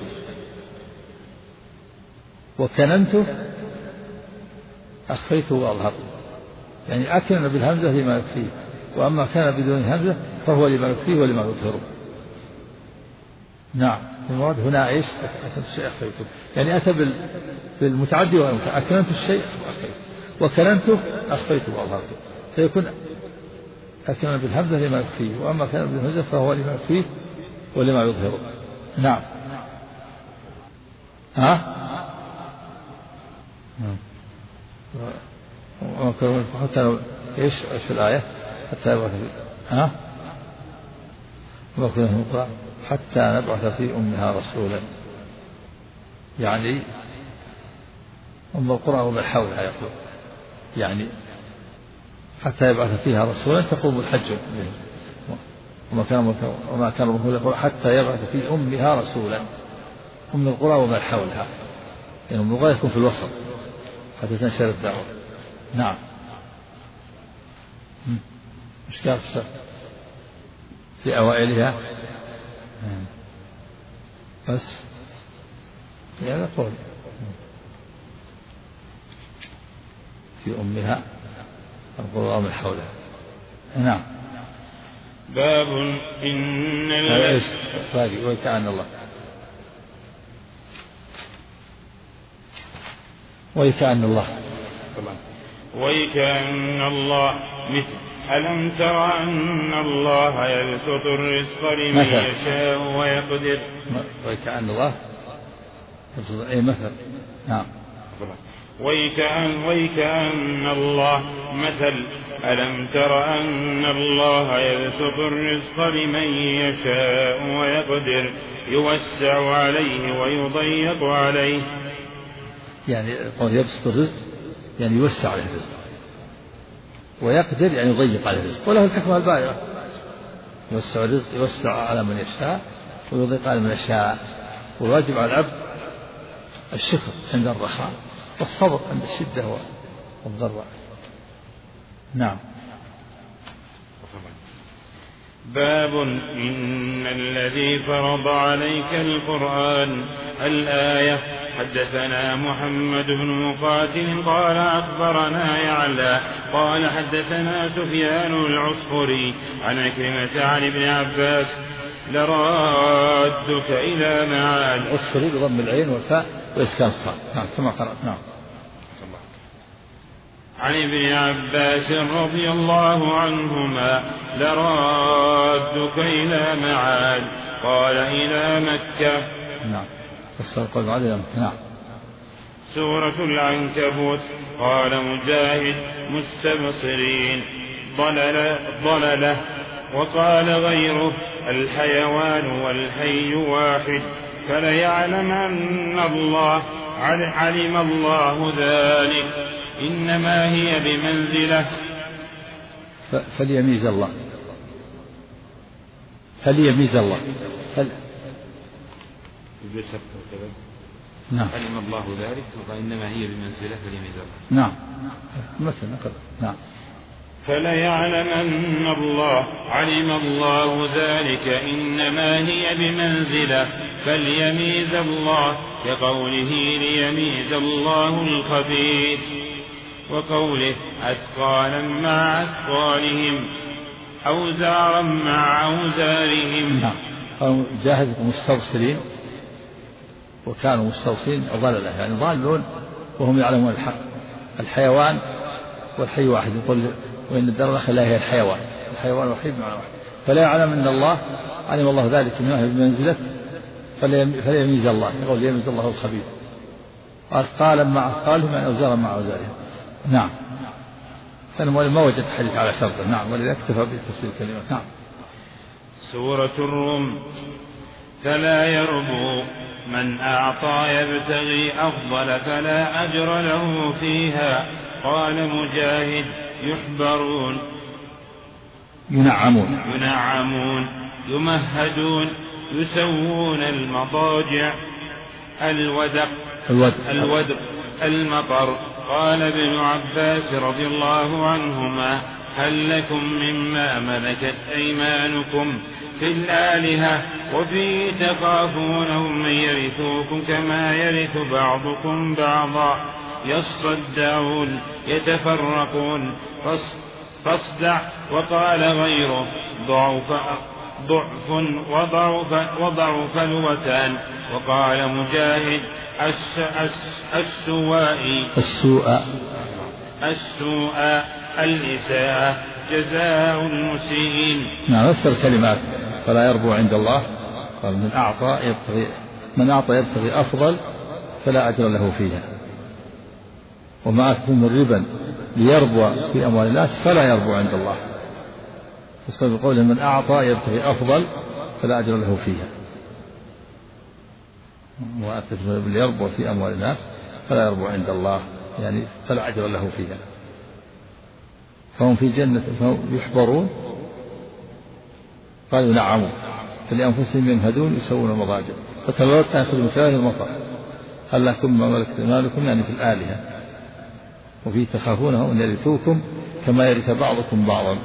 Speaker 2: وكننته أخفيته وأظهرته، يعني أكن بالهمزة لما يخفيه، وأما كان بدون همزة فهو لما يخفيه ولما يظهره. نعم. المراد هنا إيش؟ أكننت الشيء أخفيته، يعني أتى بالمتعدي والمتعدي. أكننت الشيء أخفيته وكننته أخفيته وأظهرته، فيكون أكن بالهمزة لما يخفيه، وأما كان بالهمزة فهو لما يخفيه ولما يظهره. نعم. حتى ايش في الآية حتى نبعث حتى نبعث في أمها رسولا، يعني أم القرى وما حولها يقول، يعني حتى يبعث فيها رسولا تقوم الحج، وما كان الرسول يقول حتى يبعث في أمها رسولا، أم القرى وما حولها، يعني أم القرى يكون في الوسط حتى تنشر الدعوة. نعم. مش كافة في أوائلها بس يعني قول في أمها القرى وما حولها. نعم.
Speaker 1: باب إن
Speaker 2: ويكأن الله ويكأن
Speaker 1: الله مثل ألم تر أن الله يبسط الرزق لمن يشاء ويقدر.
Speaker 2: ويكأن الله أي مثل. نعم.
Speaker 1: ويكأن الله مثل ألم تر أن الله يبسط الرزق لمن يشاء ويقدر يوسع عليه ويضيق عليه.
Speaker 2: يعني يبسط الرزق يعني يوسع عليه الرزق، ويقدر يعني يضيق عليه الرزق، وله الحكمة البالغة. يوسع الرزق يوسع على من يشاء ويضيق على من يشاء، والواجب على العبد الشكر عند الرخاء والصبر عند الشدة والضراء. نعم.
Speaker 1: باب إن الذي فرض عليك القرآن الآية. حدثنا محمد بن مقاتل قال أخبرنا يعلى قال حدثنا سفيان العصفري عن عكرمة عن ابن عباس لرادك إلى معاد.
Speaker 2: العصفري بضم العين والفاء وإسكان الصاد. نعم كما قرأت. نعم.
Speaker 1: عن ابن عباس رضي الله عنهما لرادك إلى معاد قال إلى مكة.
Speaker 2: نعم. نعم.
Speaker 1: سورة العنكبوت. قال مجاهد مستبصرين ضلله. وقال غيره الحيوان والحي واحد فليعلمن الله علم الله ذلك إنما هي بمنزلة.
Speaker 2: فليميز الله
Speaker 1: نعم. علم الله ذلك وإنما هي بمنزلة فليميز الله.
Speaker 2: نعم. مثلا نعم.
Speaker 1: فليعلمن الله علم الله ذلك إنما هي بمنزلة فليميز الله كقوله ليميز الله الخبيث وقوله أثقالا مع أثقالهم أوزارا مع أوزارهم.
Speaker 2: جاهد مستبصرين وكانوا مستبصرين ضلله يعني ضالون وهم يعلمون الحق. الحيوان والحي واحد يقول وإن الدار الآخرة لا هي الحيوان والحي بمعنى واحد. فلا يعلم أن الله علم الله ذلك إنما هي بمنزلة فليميز الله يقول يميز الله الخبيث أثقالا مع أثقالهم يعني أوزارا مع أوزارهم. نعم. كان ما وجد حديث على شرطه. نعم. ولذا اكتفى بتفسير الكلمات. نعم.
Speaker 1: سورة الروم. فلا يربو من أعطى يبتغي أفضل فلا أجر له فيها. قال مجاهد يحبرون ينعمون يمهدون يسوون المضاجع الودق المطر. قال ابن عباس رضي الله عنهما هل لكم مما ملكت أيمانكم في الآلهة وفي تخافونهم من يرثوكم كما يرث بعضكم بعضا يصدعون يتفرقون فاصدع. وقال غيره ضعف وضعف لغتان. وقال مجاهد السوء الإساءة جزاء المسيئين.
Speaker 2: نعم. نفس الكلمات. فلا يربو عند الله. قال من أعطى يبتغي أفضل فلا أجر له فيها. وما أتم من ربا ليربو في أموال الناس فلا يربو عند الله. فصل بقوله من أعطى يبتغي أفضل فلا أجر له فيها. وأتم من ربا ليربو في أموال الناس فلا يربو عند الله يعني فلا أجر له فيها. فهم في جنة يحبرون قالوا ينعمون فلأنفسهم يمهدون يسوون المضاجع. فتلوت تأخذ من خلال المطر هل لكم ما ملكت أيمانكم يعني في الآلهة وفي تخافونهم أن يرثوكم كما يرث بعضكم بعضا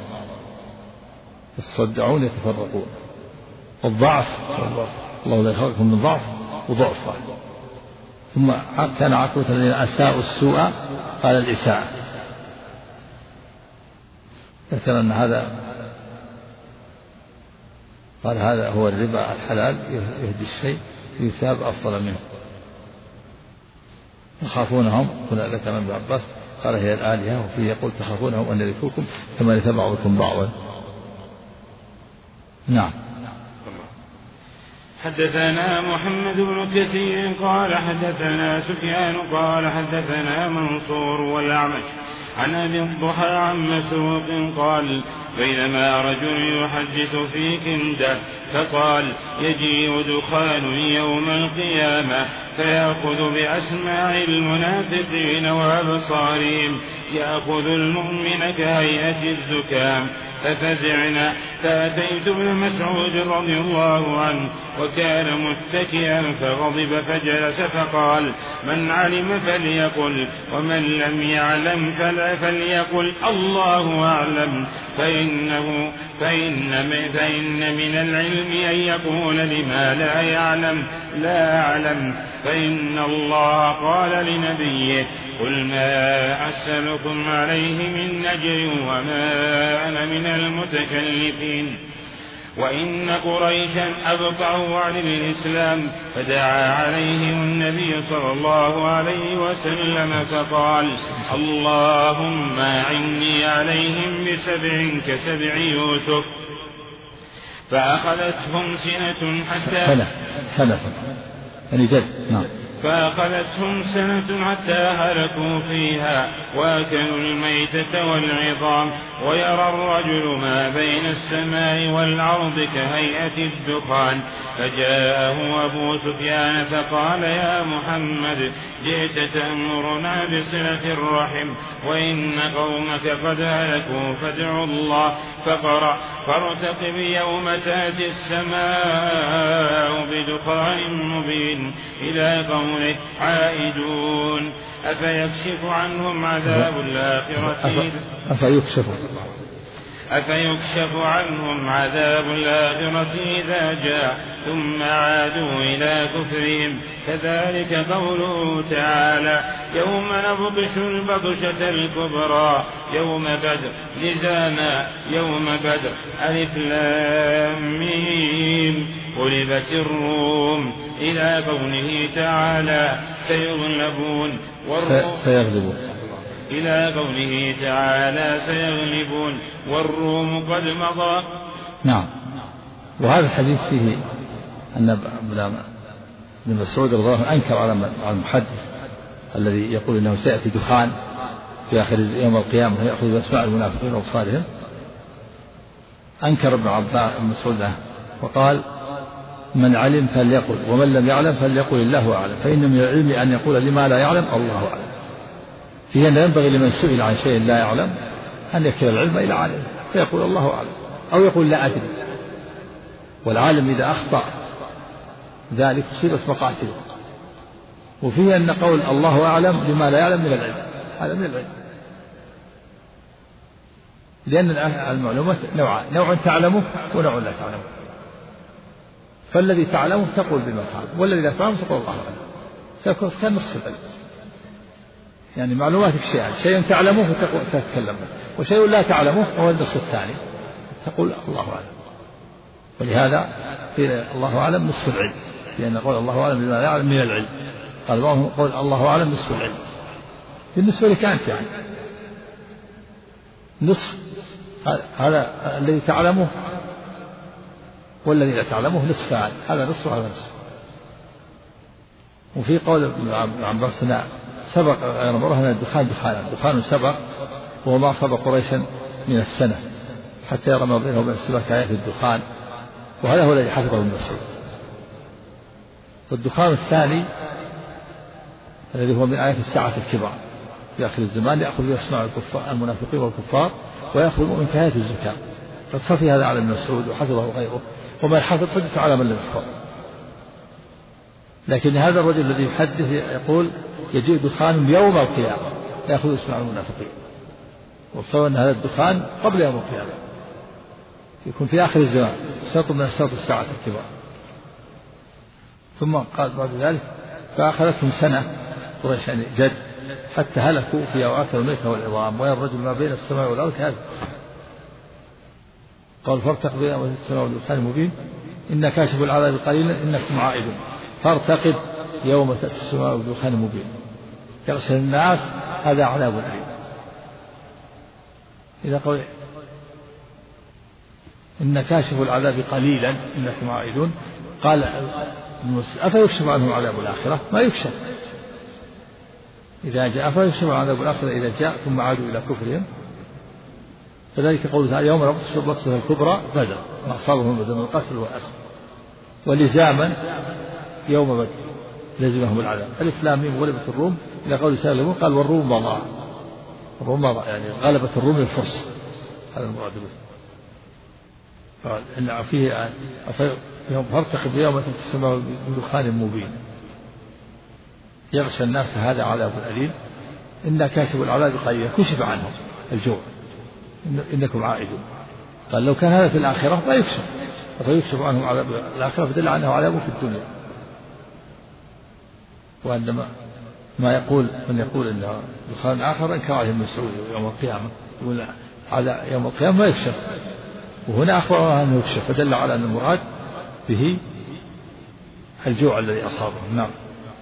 Speaker 2: يصدعون يتفرقون. والضعف الله لا يخلقكم من ضعف وضعف. ثم كان عاقبة الذين أساءوا السوء قال الإساءة. ذكر أن هذا هو الربا الحلال يهدي الشيء يثاب أفضل منه. تخافونهم هنا ذكر ابن عباس قال هي الآلهة وفيه يقول تخافونهم أن يرثوكم كما يرث بعضكم بعضا. نعم.
Speaker 1: حدثنا محمد بن كثير قال حدثنا سفيان قال حدثنا منصور والأعمش عن أبي الضحى عن مسروق قال بينما رجل يحدث في كندة فقال يجيء دخان يوم القيامة فيأخذ بأسماع المنافقين وأبصارهم يأخذ المؤمن كهيئة الزكام ففزعنا فأتيت ابن مسعود رضي الله عنه وكان متكئا فغضب فجلس فقال من علم فليقل ومن لم يعلم فليقل الله أعلم فإن من العلم أن يقول لما لا أعلم فإن الله قال لنبيه قل ما أسألكم عليه من أجر وما أنا من المتكلفين. وإن قريشا أبطأوا عن الإسلام، فدعا عليهم النبي صلى الله عليه وسلم فقال: اللهم أعني عليهم ب7 كسبع يوسف. فأخذتهم سنة حتى
Speaker 2: سنة يعني جد. نعم.
Speaker 1: فأخذتهم سنة حتى هلكوا فيها وأكلوا الميتة والعظام، ويرى الرجل ما بين السماء والأرض كهيئة الدخان. فجاءه أبو سفيان فقال: يا محمد، جئت تأمرنا بصلة الرحم وإن قومك قد هلكوا، فادعوا الله فقرأ: فارتقب يوم تأتي السماء بدخان مبين إلى قومه عائدون. أفيكشف عنهم عذاب الآخرة أفيكشف عنهم عذاب الآخرة إذا جاء ثم عادوا إلى كفرهم. كذلك قوله تعالى: يوم نبطش البطشة الكبرى يوم بدر. لزاما يوم بدر ألف لام ميم. غلبت الروم إلى قوله تعالى: سيغلبون إلى قوله تعالى: سيغلبون والروم قد مضى.
Speaker 2: نعم. وهذا الحديث فيه أن ابن مسعود رضي الله عنه أنكر على المحدث الذي يقول إنه سيأتي دخان في آخر يوم القيامة يأخذ أسماء المنافقين وأبصارهم. أنكر ابن مسعود له وقال: من علم فليقل، ومن لم يعلم فليقل الله أعلم، فإن من العلم أن يقول لما لا يعلم الله أعلم. فيه أن ينبغي لمن سئل عن شيء لا يعلم أن يكل العلم إلى عالم فيقول الله أعلم، أو يقول لا أدري. والعالم إذا أخطأ ذلك صيبت مقاتله. وفيه أن قول الله أعلم لما لا يعلم من العلم، هذا من العلم، لأن المعلومات نوعان: نوع تعلمه ونوع لا تعلمه. فالذي تعلمه تقول بما تعلم، والذي لا تعلمه تقول الله أعلم، فيكون كان نصف العلم. يعني معلوماتك شيء تعلمه فتتكلم به، وشيء لا تعلمه هو النصف الثاني تقول الله أعلم. ولهذا قيل الله أعلم نصف العلم، لأن قول الله أعلم بما لا يعلم من العلم. قال بعضهم قول الله أعلم نصف العلم، بالنسبة لك أنت يعني نصف هذا الذي تعلمه، والذي لا تعلمه نصفان، هذا نصف وهذا نصف. وفي قول ابن عباس: سبق غير مرة من الدخان دخان سبق وهو ما أصاب قريشا من السنة حتى يرى ما بينه وبين السماء كآيات الدخان، وهذا هو الذي حفظه ابن مسعود. والدخان الثاني الذي هو من آيات الساعة الكبرى في آخر الزمان يأخذ بأسماع المنافقين والكفار ويأخذ المؤمن كآيات الزكاة. فخفي هذا على ابن مسعود وحفظه غيره، وما حفظ حجته على من لم يحفظ. لكن هذا الرجل الذي يحدث يقول: يجيء دخان يوم القيامة يأخذ أسماع المنافقين، وصور أن هذا الدخان قبل يوم القيامة يكون في آخر الزمان، شرط من أشراط الساعة الكبرى. ثم قال بعد ذلك: فأخذتهم سنة قريش يعني جد حتى هلكوا فيها وأكلوا الميتة والعظام، ويرى الرجل ما بين السماء والأرض هذا. قال: فارتقب يوم السماء والدخان المبين إن كاشف العذاب قليلا إنكم عائدون. فارتقب يوم تأتي السماء والدخان المبين يغشى الناس هذا عذاب أليم. إذا قال إن كاشف العذاب قليلا إنكم عائدون، قال: أفيكشف عنهم عذاب الآخرة؟ ما يكشف إذا جاء، أفيكشف عن عذاب الآخرة إذا جاء ثم عادوا إلى كفرهم. فذلك قوله تعالى: يوم نبطش البطشة الكبرى بدر ما أصابهم بدر من القتل والأسر. ولزاما يوم بدر لزمهم العذاب. ألف لام ميم. غلبت الروم إلى قول سالم قال: والروم مضى. الروم مضى يعني غلبت الروم الفرس، هذا المراد به. قال إن فيه يوم فارتقب يوم تأتي السماء بدخان مبين يغشى الناس هذا عذاب أليم إن كاشف العذاب قليلا كشف عنهم الجوع إنكم عائدون. قال: لو كان هذا في الآخرة ما يكشف، فيكشف عنهم عذاب الآخرة فدل عنه عذاب في الدنيا. وعندما ما يقول من يقول إن دخان آخر أنكر عليه ابن مسعود يوم القيامة، يقول على يوم القيامة ما يكشف وهنا أخبر أنه يكشف فدل على أن المراد به الجوع الذي أصابه. نعم.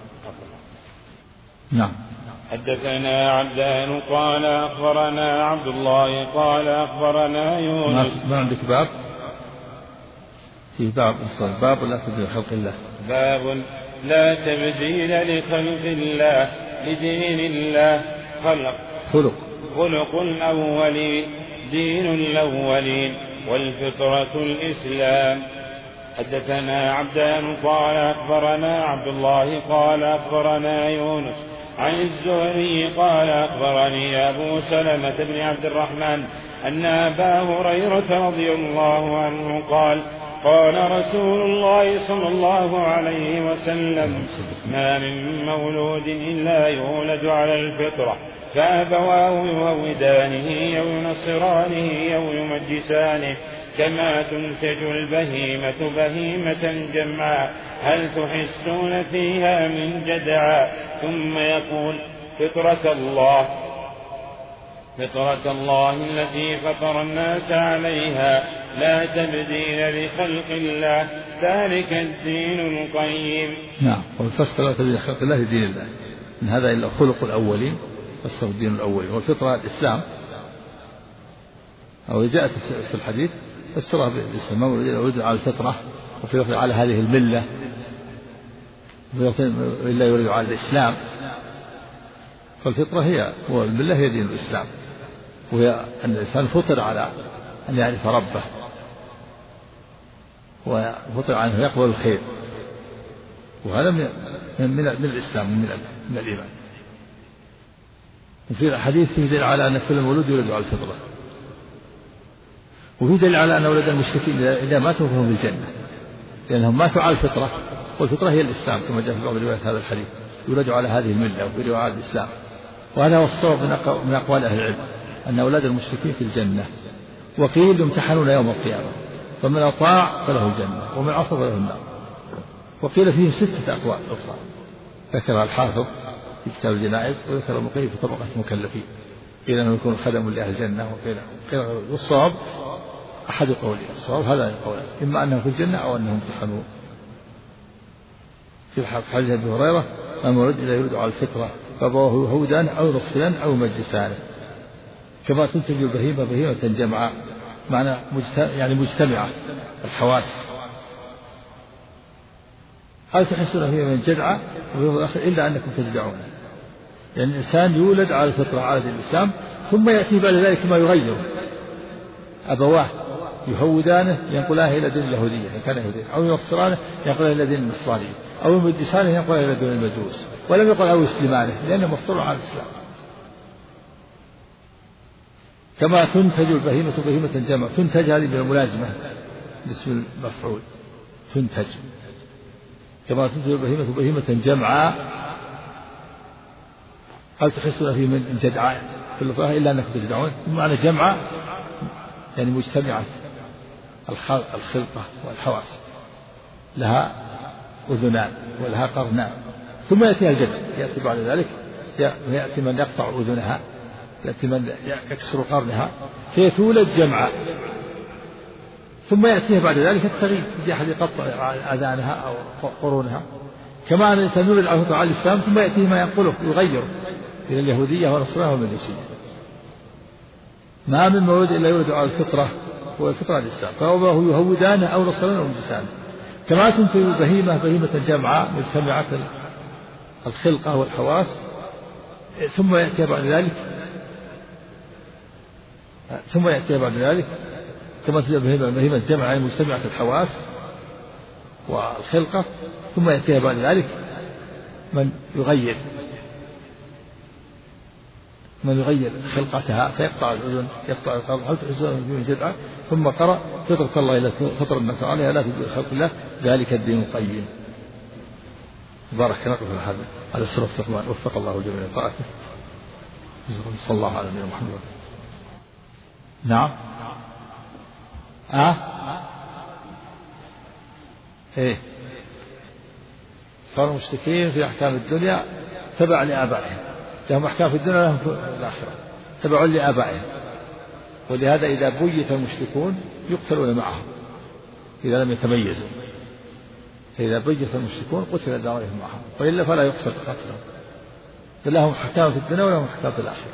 Speaker 2: نعم.
Speaker 1: حدثنا عبدان قال أخبرنا عبد الله قال أخبرنا يونس.
Speaker 2: ما عندك باب؟ في باب لا تبديل لخلق الله.
Speaker 1: باب لا تبديل لخلق الله لدين الله. خلق الأولين دين الأولين والفطرة الإسلام. حدثنا عبدان قال أخبرنا عبد الله قال أخبرنا يونس عن الزهري قال أخبرني أبو سلمة بن عبد الرحمن أن أبا هريرة رضي الله عنه قال قال رسول الله صلى الله عليه وسلم ما من مولود إلا يولد على الفطرة فأبواه يهودانه أو ينصرانه أو يمجسانه كما تنتج البهيمة بهيمة جمعاء هل تحسون فيها من جدعاء ثم يقول فطرة الله التي فطر الناس عليها لا تبديل لخلق الله ذلك الدين القيم.
Speaker 2: نعم. والفصل لا تبديل لخلق الله لدين الله إن هذا إلا خلق الأولين فصل الدين الأولين والفطرة الإسلام أو جاءت في الحديث فسرها بالإسلام يريد على الفطرة وفي على هذه الملة إلا يريد على الإسلام فالفطرة والملة هي دين الإسلام وهي أن الإنسان فطر على أن يعرف ربه وفطر على أنه يقبل الخير وهذا من الإسلام ومن الإيمان. وفي الحديث فيه دليل على أن كل مولود يولد على الفطرة وفي دليل على أن أولاد المشركين إذا ماتوا فهم في الجنة لأنهم ماتوا على الفطرة والفطرة هي الإسلام كما جاء في بعض روايات هذا الحديث يولدوا على هذه الملة وفي رواية على الإسلام. وهذا هو الصواب من أقوال أهل العلم أن أولاد المشركين في الجنة. وقيل يمتحنون يوم القيامة فمن أطاع فله الجنة ومن عصى فله النار. وقيل فيه 6 أقوال أخرى ذكرها الحافظ في كتاب الجنائز وذكر المقيم في طبقة المكلفين قيل أنه يكون خدم لأهل الجنة وقيل والصواب أحد قولين الصواب هذا القول إما أنهم في الجنة أو أنهم امتحنوا. في حديث أبي هريرة ما مولود إلا يولد على الفطرة فأبواه يهودان أو ينصران أو يمجسانه كما تنتج البهيمة بهيمة جمعاء معنى يعني مجتمعة الحواس هل تحسون فيها من جدعة إلا أنكم تجدعون. يعني الإنسان يولد على الفطرة على دين الإسلام ثم يأتي بعد ذلك ما يغير أبواه يهودانه ينقلاه إلى دين اليهودية إن كان يهوديا أو ينصرانه ينقلاه إلى دين النصرانية أو يمجسانه ينقلاه إلى دين المجوس ولم يقل أو يسلمانه لأنه مفطور على الإسلام. كما تنتج البهيمة بهيمة جمع تنتج هذه من الملازمة باسم المفعول تنتج كما تنتج البهيمة بهيمة جمعاء هل تحسون فيه من جدعاء في اللفظة إلا أنكم تجدعون. معنى جمعاء يعني مجتمعة الخلقة والحواس لها أذنان ولها قرنان ثم يأتيها الجدع يأتي بعد ذلك يأتي من يقطع أذنها يأتي من يكسر قرنها فيتولد جمعاء ثم يأتيها بعد ذلك التغيير في أحد يقطع آذانها أو قرونها. كما أن الإنسان يولد على الإسلام ثم يأتيه ما ينقله يغيره إلى اليهودية والنصرانية والمجوسية. ما من مولود إلا يولد على الفطرة والفطرة الإسلام فأبواه يهودانه أو نصرانه أو مجوسانه كما تنتج البهيمة بهيمة جمعاء مجتمعة الخلقة والحواس ثم يأتي بعد ذلك كما تنتج بهيمة جمعاء مجتمعة الحواس والخلقة ثم يأتي بعد ذلك من يغير خلقتها فيقطع الأذن يقطع القلب هل تحسون من جدعة ثم قرأ فطرة الله إلى فطر الناس عليها لا تبديل خلق الله ذلك الدين القيم. بارك نقف هذا السورة الرحمن وفق الله الجميع لطاعته صلى الله على نبينا محمد. نعم صاروا مشتكين في أحكام الدنيا تبع لآبائهم لهم أحكام في الدنيا لهم في الآخرة تبع لآبائهم ولهذا إذا بيت المشركون يقتلون معهم إذا لم يتميزوا، فإذا بيت المشركون قتل دارهم معهم، وإلا فلا يقصد قتلهم، بل لهم حكام في الدنيا ولهم حكام في الآخرة.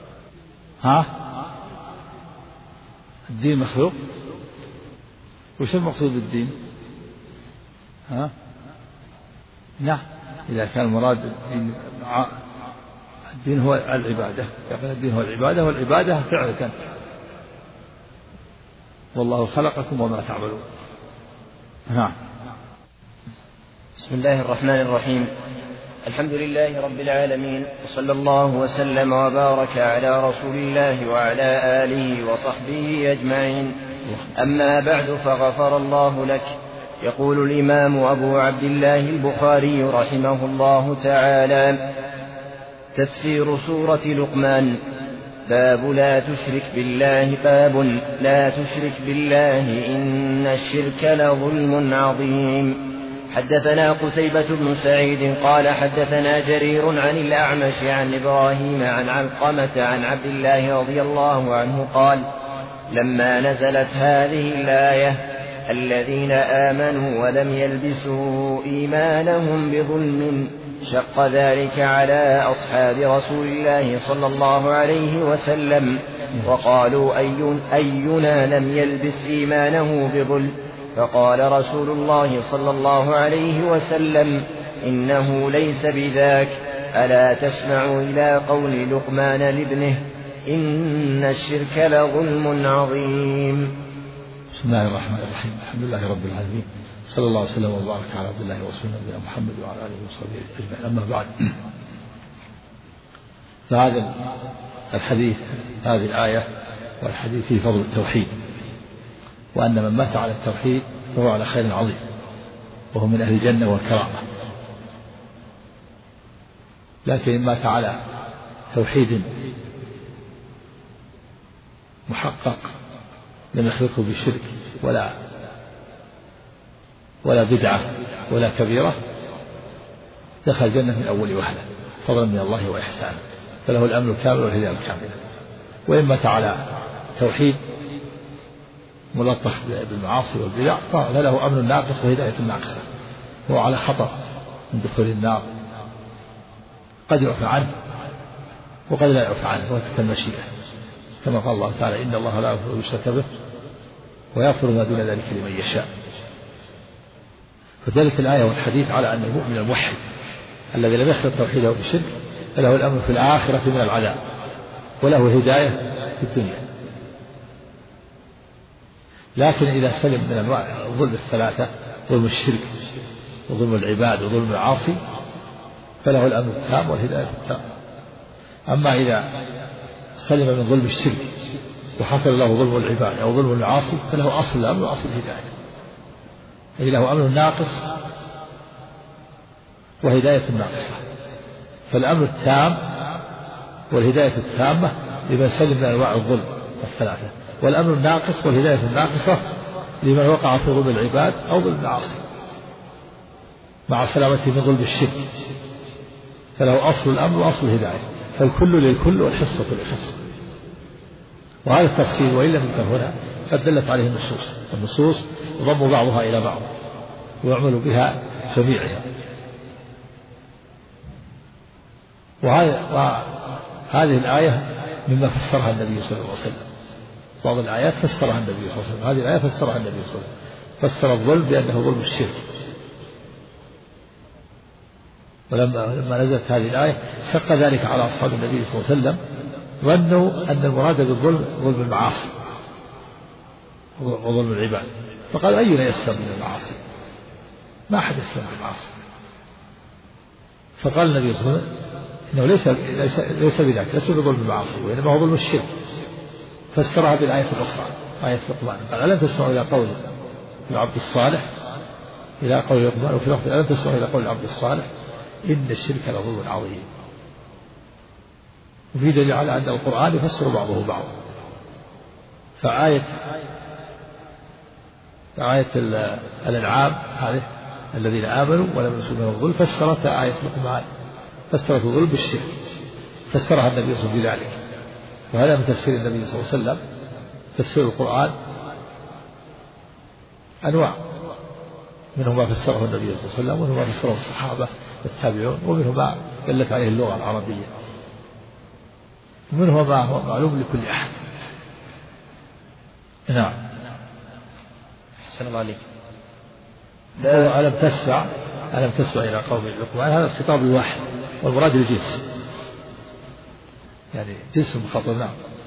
Speaker 2: الدين مخلوق، وش المقصود بالدين؟ نعم، إذا كان المراد الدين هو العبادة، يعني الدين هو العبادة، والعبادة فعلك أنت، والله خلقكم وما تعملون. نعم.
Speaker 3: بسم الله الرحمن الرحيم. الحمد لله رب العالمين، وصلى الله وسلم وبارك على رسول الله وعلى آله وصحبه أجمعين. أما بعد، فغفر الله لك. يقول الإمام أبو عبد الله البخاري رحمه الله تعالى: تفسير سورة لقمان. باب لا تشرك بالله إن الشرك لظلم عظيم. حدثنا قتيبة بن سعيد قال حدثنا جرير عن الأعمش عن إبراهيم عن علقمة عن عبد الله رضي الله عنه قال: لما نزلت هذه الآية الذين آمنوا ولم يلبسوا إيمانهم بظلم، شق ذلك على أصحاب رسول الله صلى الله عليه وسلم، وقالوا: أينا لم يلبس إيمانه بظلم؟ فقال رسول الله صلى الله عليه وسلم: إنه ليس بذاك. ألا تسمع إلى قول لقمان لابنه: إن الشرك لظلم عظيم.
Speaker 2: بسم الله الرحمن الرحيم. الحمد لله رب العالمين، صلى الله وسلم وبارك على عبد الله ورسوله نبينا محمد وعلى آله وصحبه أجمعين. أما بعد، فهذا الحديث، هذه الآية والحديث في فضل التوحيد، وأن من مات على التوحيد فهو على خير عظيم، وهو من أهل الجنة والكرامة. لكن إن مات على توحيد محقق لم يخلقه بالشرك ولا بدعة ولا كبيرة، دخل الجنة من أول وهلة فضلا من الله وإحسانه، فله الأمن الكامل والهداية الكاملة. وإن مات على توحيد ملطخ بالمعاصي والبدع فله أمن ناقص وهداية ناقصة، هو على خطر من دخول النار، قد يعفى عنه وقد لا يعفى عنه، وتلك المشيئة، كما قال الله تعالى: إن الله لا يغفر يشرك به ويغفر ما دون ذلك لمن يشاء. فذلك الآية والحديث على أن المؤمن الموحد الذي لم يخلط توحيده بالشرك له الأمن في الآخرة من العذاب، وله الهداية في الدنيا. لكن إذا سلم من أنواع الظلم الثلاثة، ظلم الشرك وظلم العباد وظلم العاصي، فله الأمن التام والهداية التام. أما إذا سلم من ظلم الشرك وحصل له ظلم العباد أو ظلم العاصي، فله أصل الأمن وأصل الهداية، أي له أمن ناقص وهداية ناقصة. فالأمن التام والهداية التامة لمن سلم من أنواع الظلم الثلاثة، والأمن الناقص والهداية الناقصة لمن وقع في ظلم العباد أو ظلم العاصي، مع سلامته من ظلم الشرك، فله أصل الأمن وأصل الهداية، فالكل للكل والحصة للحصة. وهذا التفسير وإن لم يكن هنا قد دلت عليه النصوص يضم بعضها إلى بعض ويعمل بها جميعها. وهذه الآية مما فسرها النبي صلى الله عليه وسلم. بعض الآيات فسرها النبي صلى الله عليه وسلم، هذه الآية فسرها النبي صلى الله عليه وسلم، فسر الظلم بأنه ظلم الشرك. ولما نزلت هذه الآية شق ذلك على أصحاب النبي صلى الله عليه وسلم، ظنوا أن المراد بالظلم ظلم المعاصي وظلم العباد، فقال: أينا يسلم من المعاصي؟ ما أحد يسلم من المعاصي. فقال النبي صلى الله عليه وسلم: إنه ليس بذلك، ليس بظلم المعاصي، وإنما هو ظلم الشرك. فسرها بالآية الأخرى، آية لقمان، قال: ألم تسمعوا إلى قول العبد الصالح، إلى قول لقمان، وفي لفظ: ألم تسمعوا إلى قول العبد الصالح إن الشرك لظلم عظيم. وفي دليل على أن القرآن يفسر بعضه بعضا. فآية الأنعام هذه الذين آمنوا ولم يصبهم الظلم، فسرت آية لقمان، فسرت الظلم بالشرك، فسرها النبي صلى الله عليه وسلم بذلك. وهذا من تفسير النبي صلى الله عليه وسلم تفسير القرآن أنواع، منهم ما فسره النبي صلى الله عليه وسلم، ومنهم ما فسره الصحابة والتابعون، ومنهم ما دلت عليه اللغة العربية، ومنهم ما هو معلوم لكل أحد. نعم.
Speaker 3: أحسن الله عليك.
Speaker 2: ألم تسمع إلى قوم لقمان، هذا الخطاب الواحد والمراد الجنس، يعني جنس مخاطب. نعم.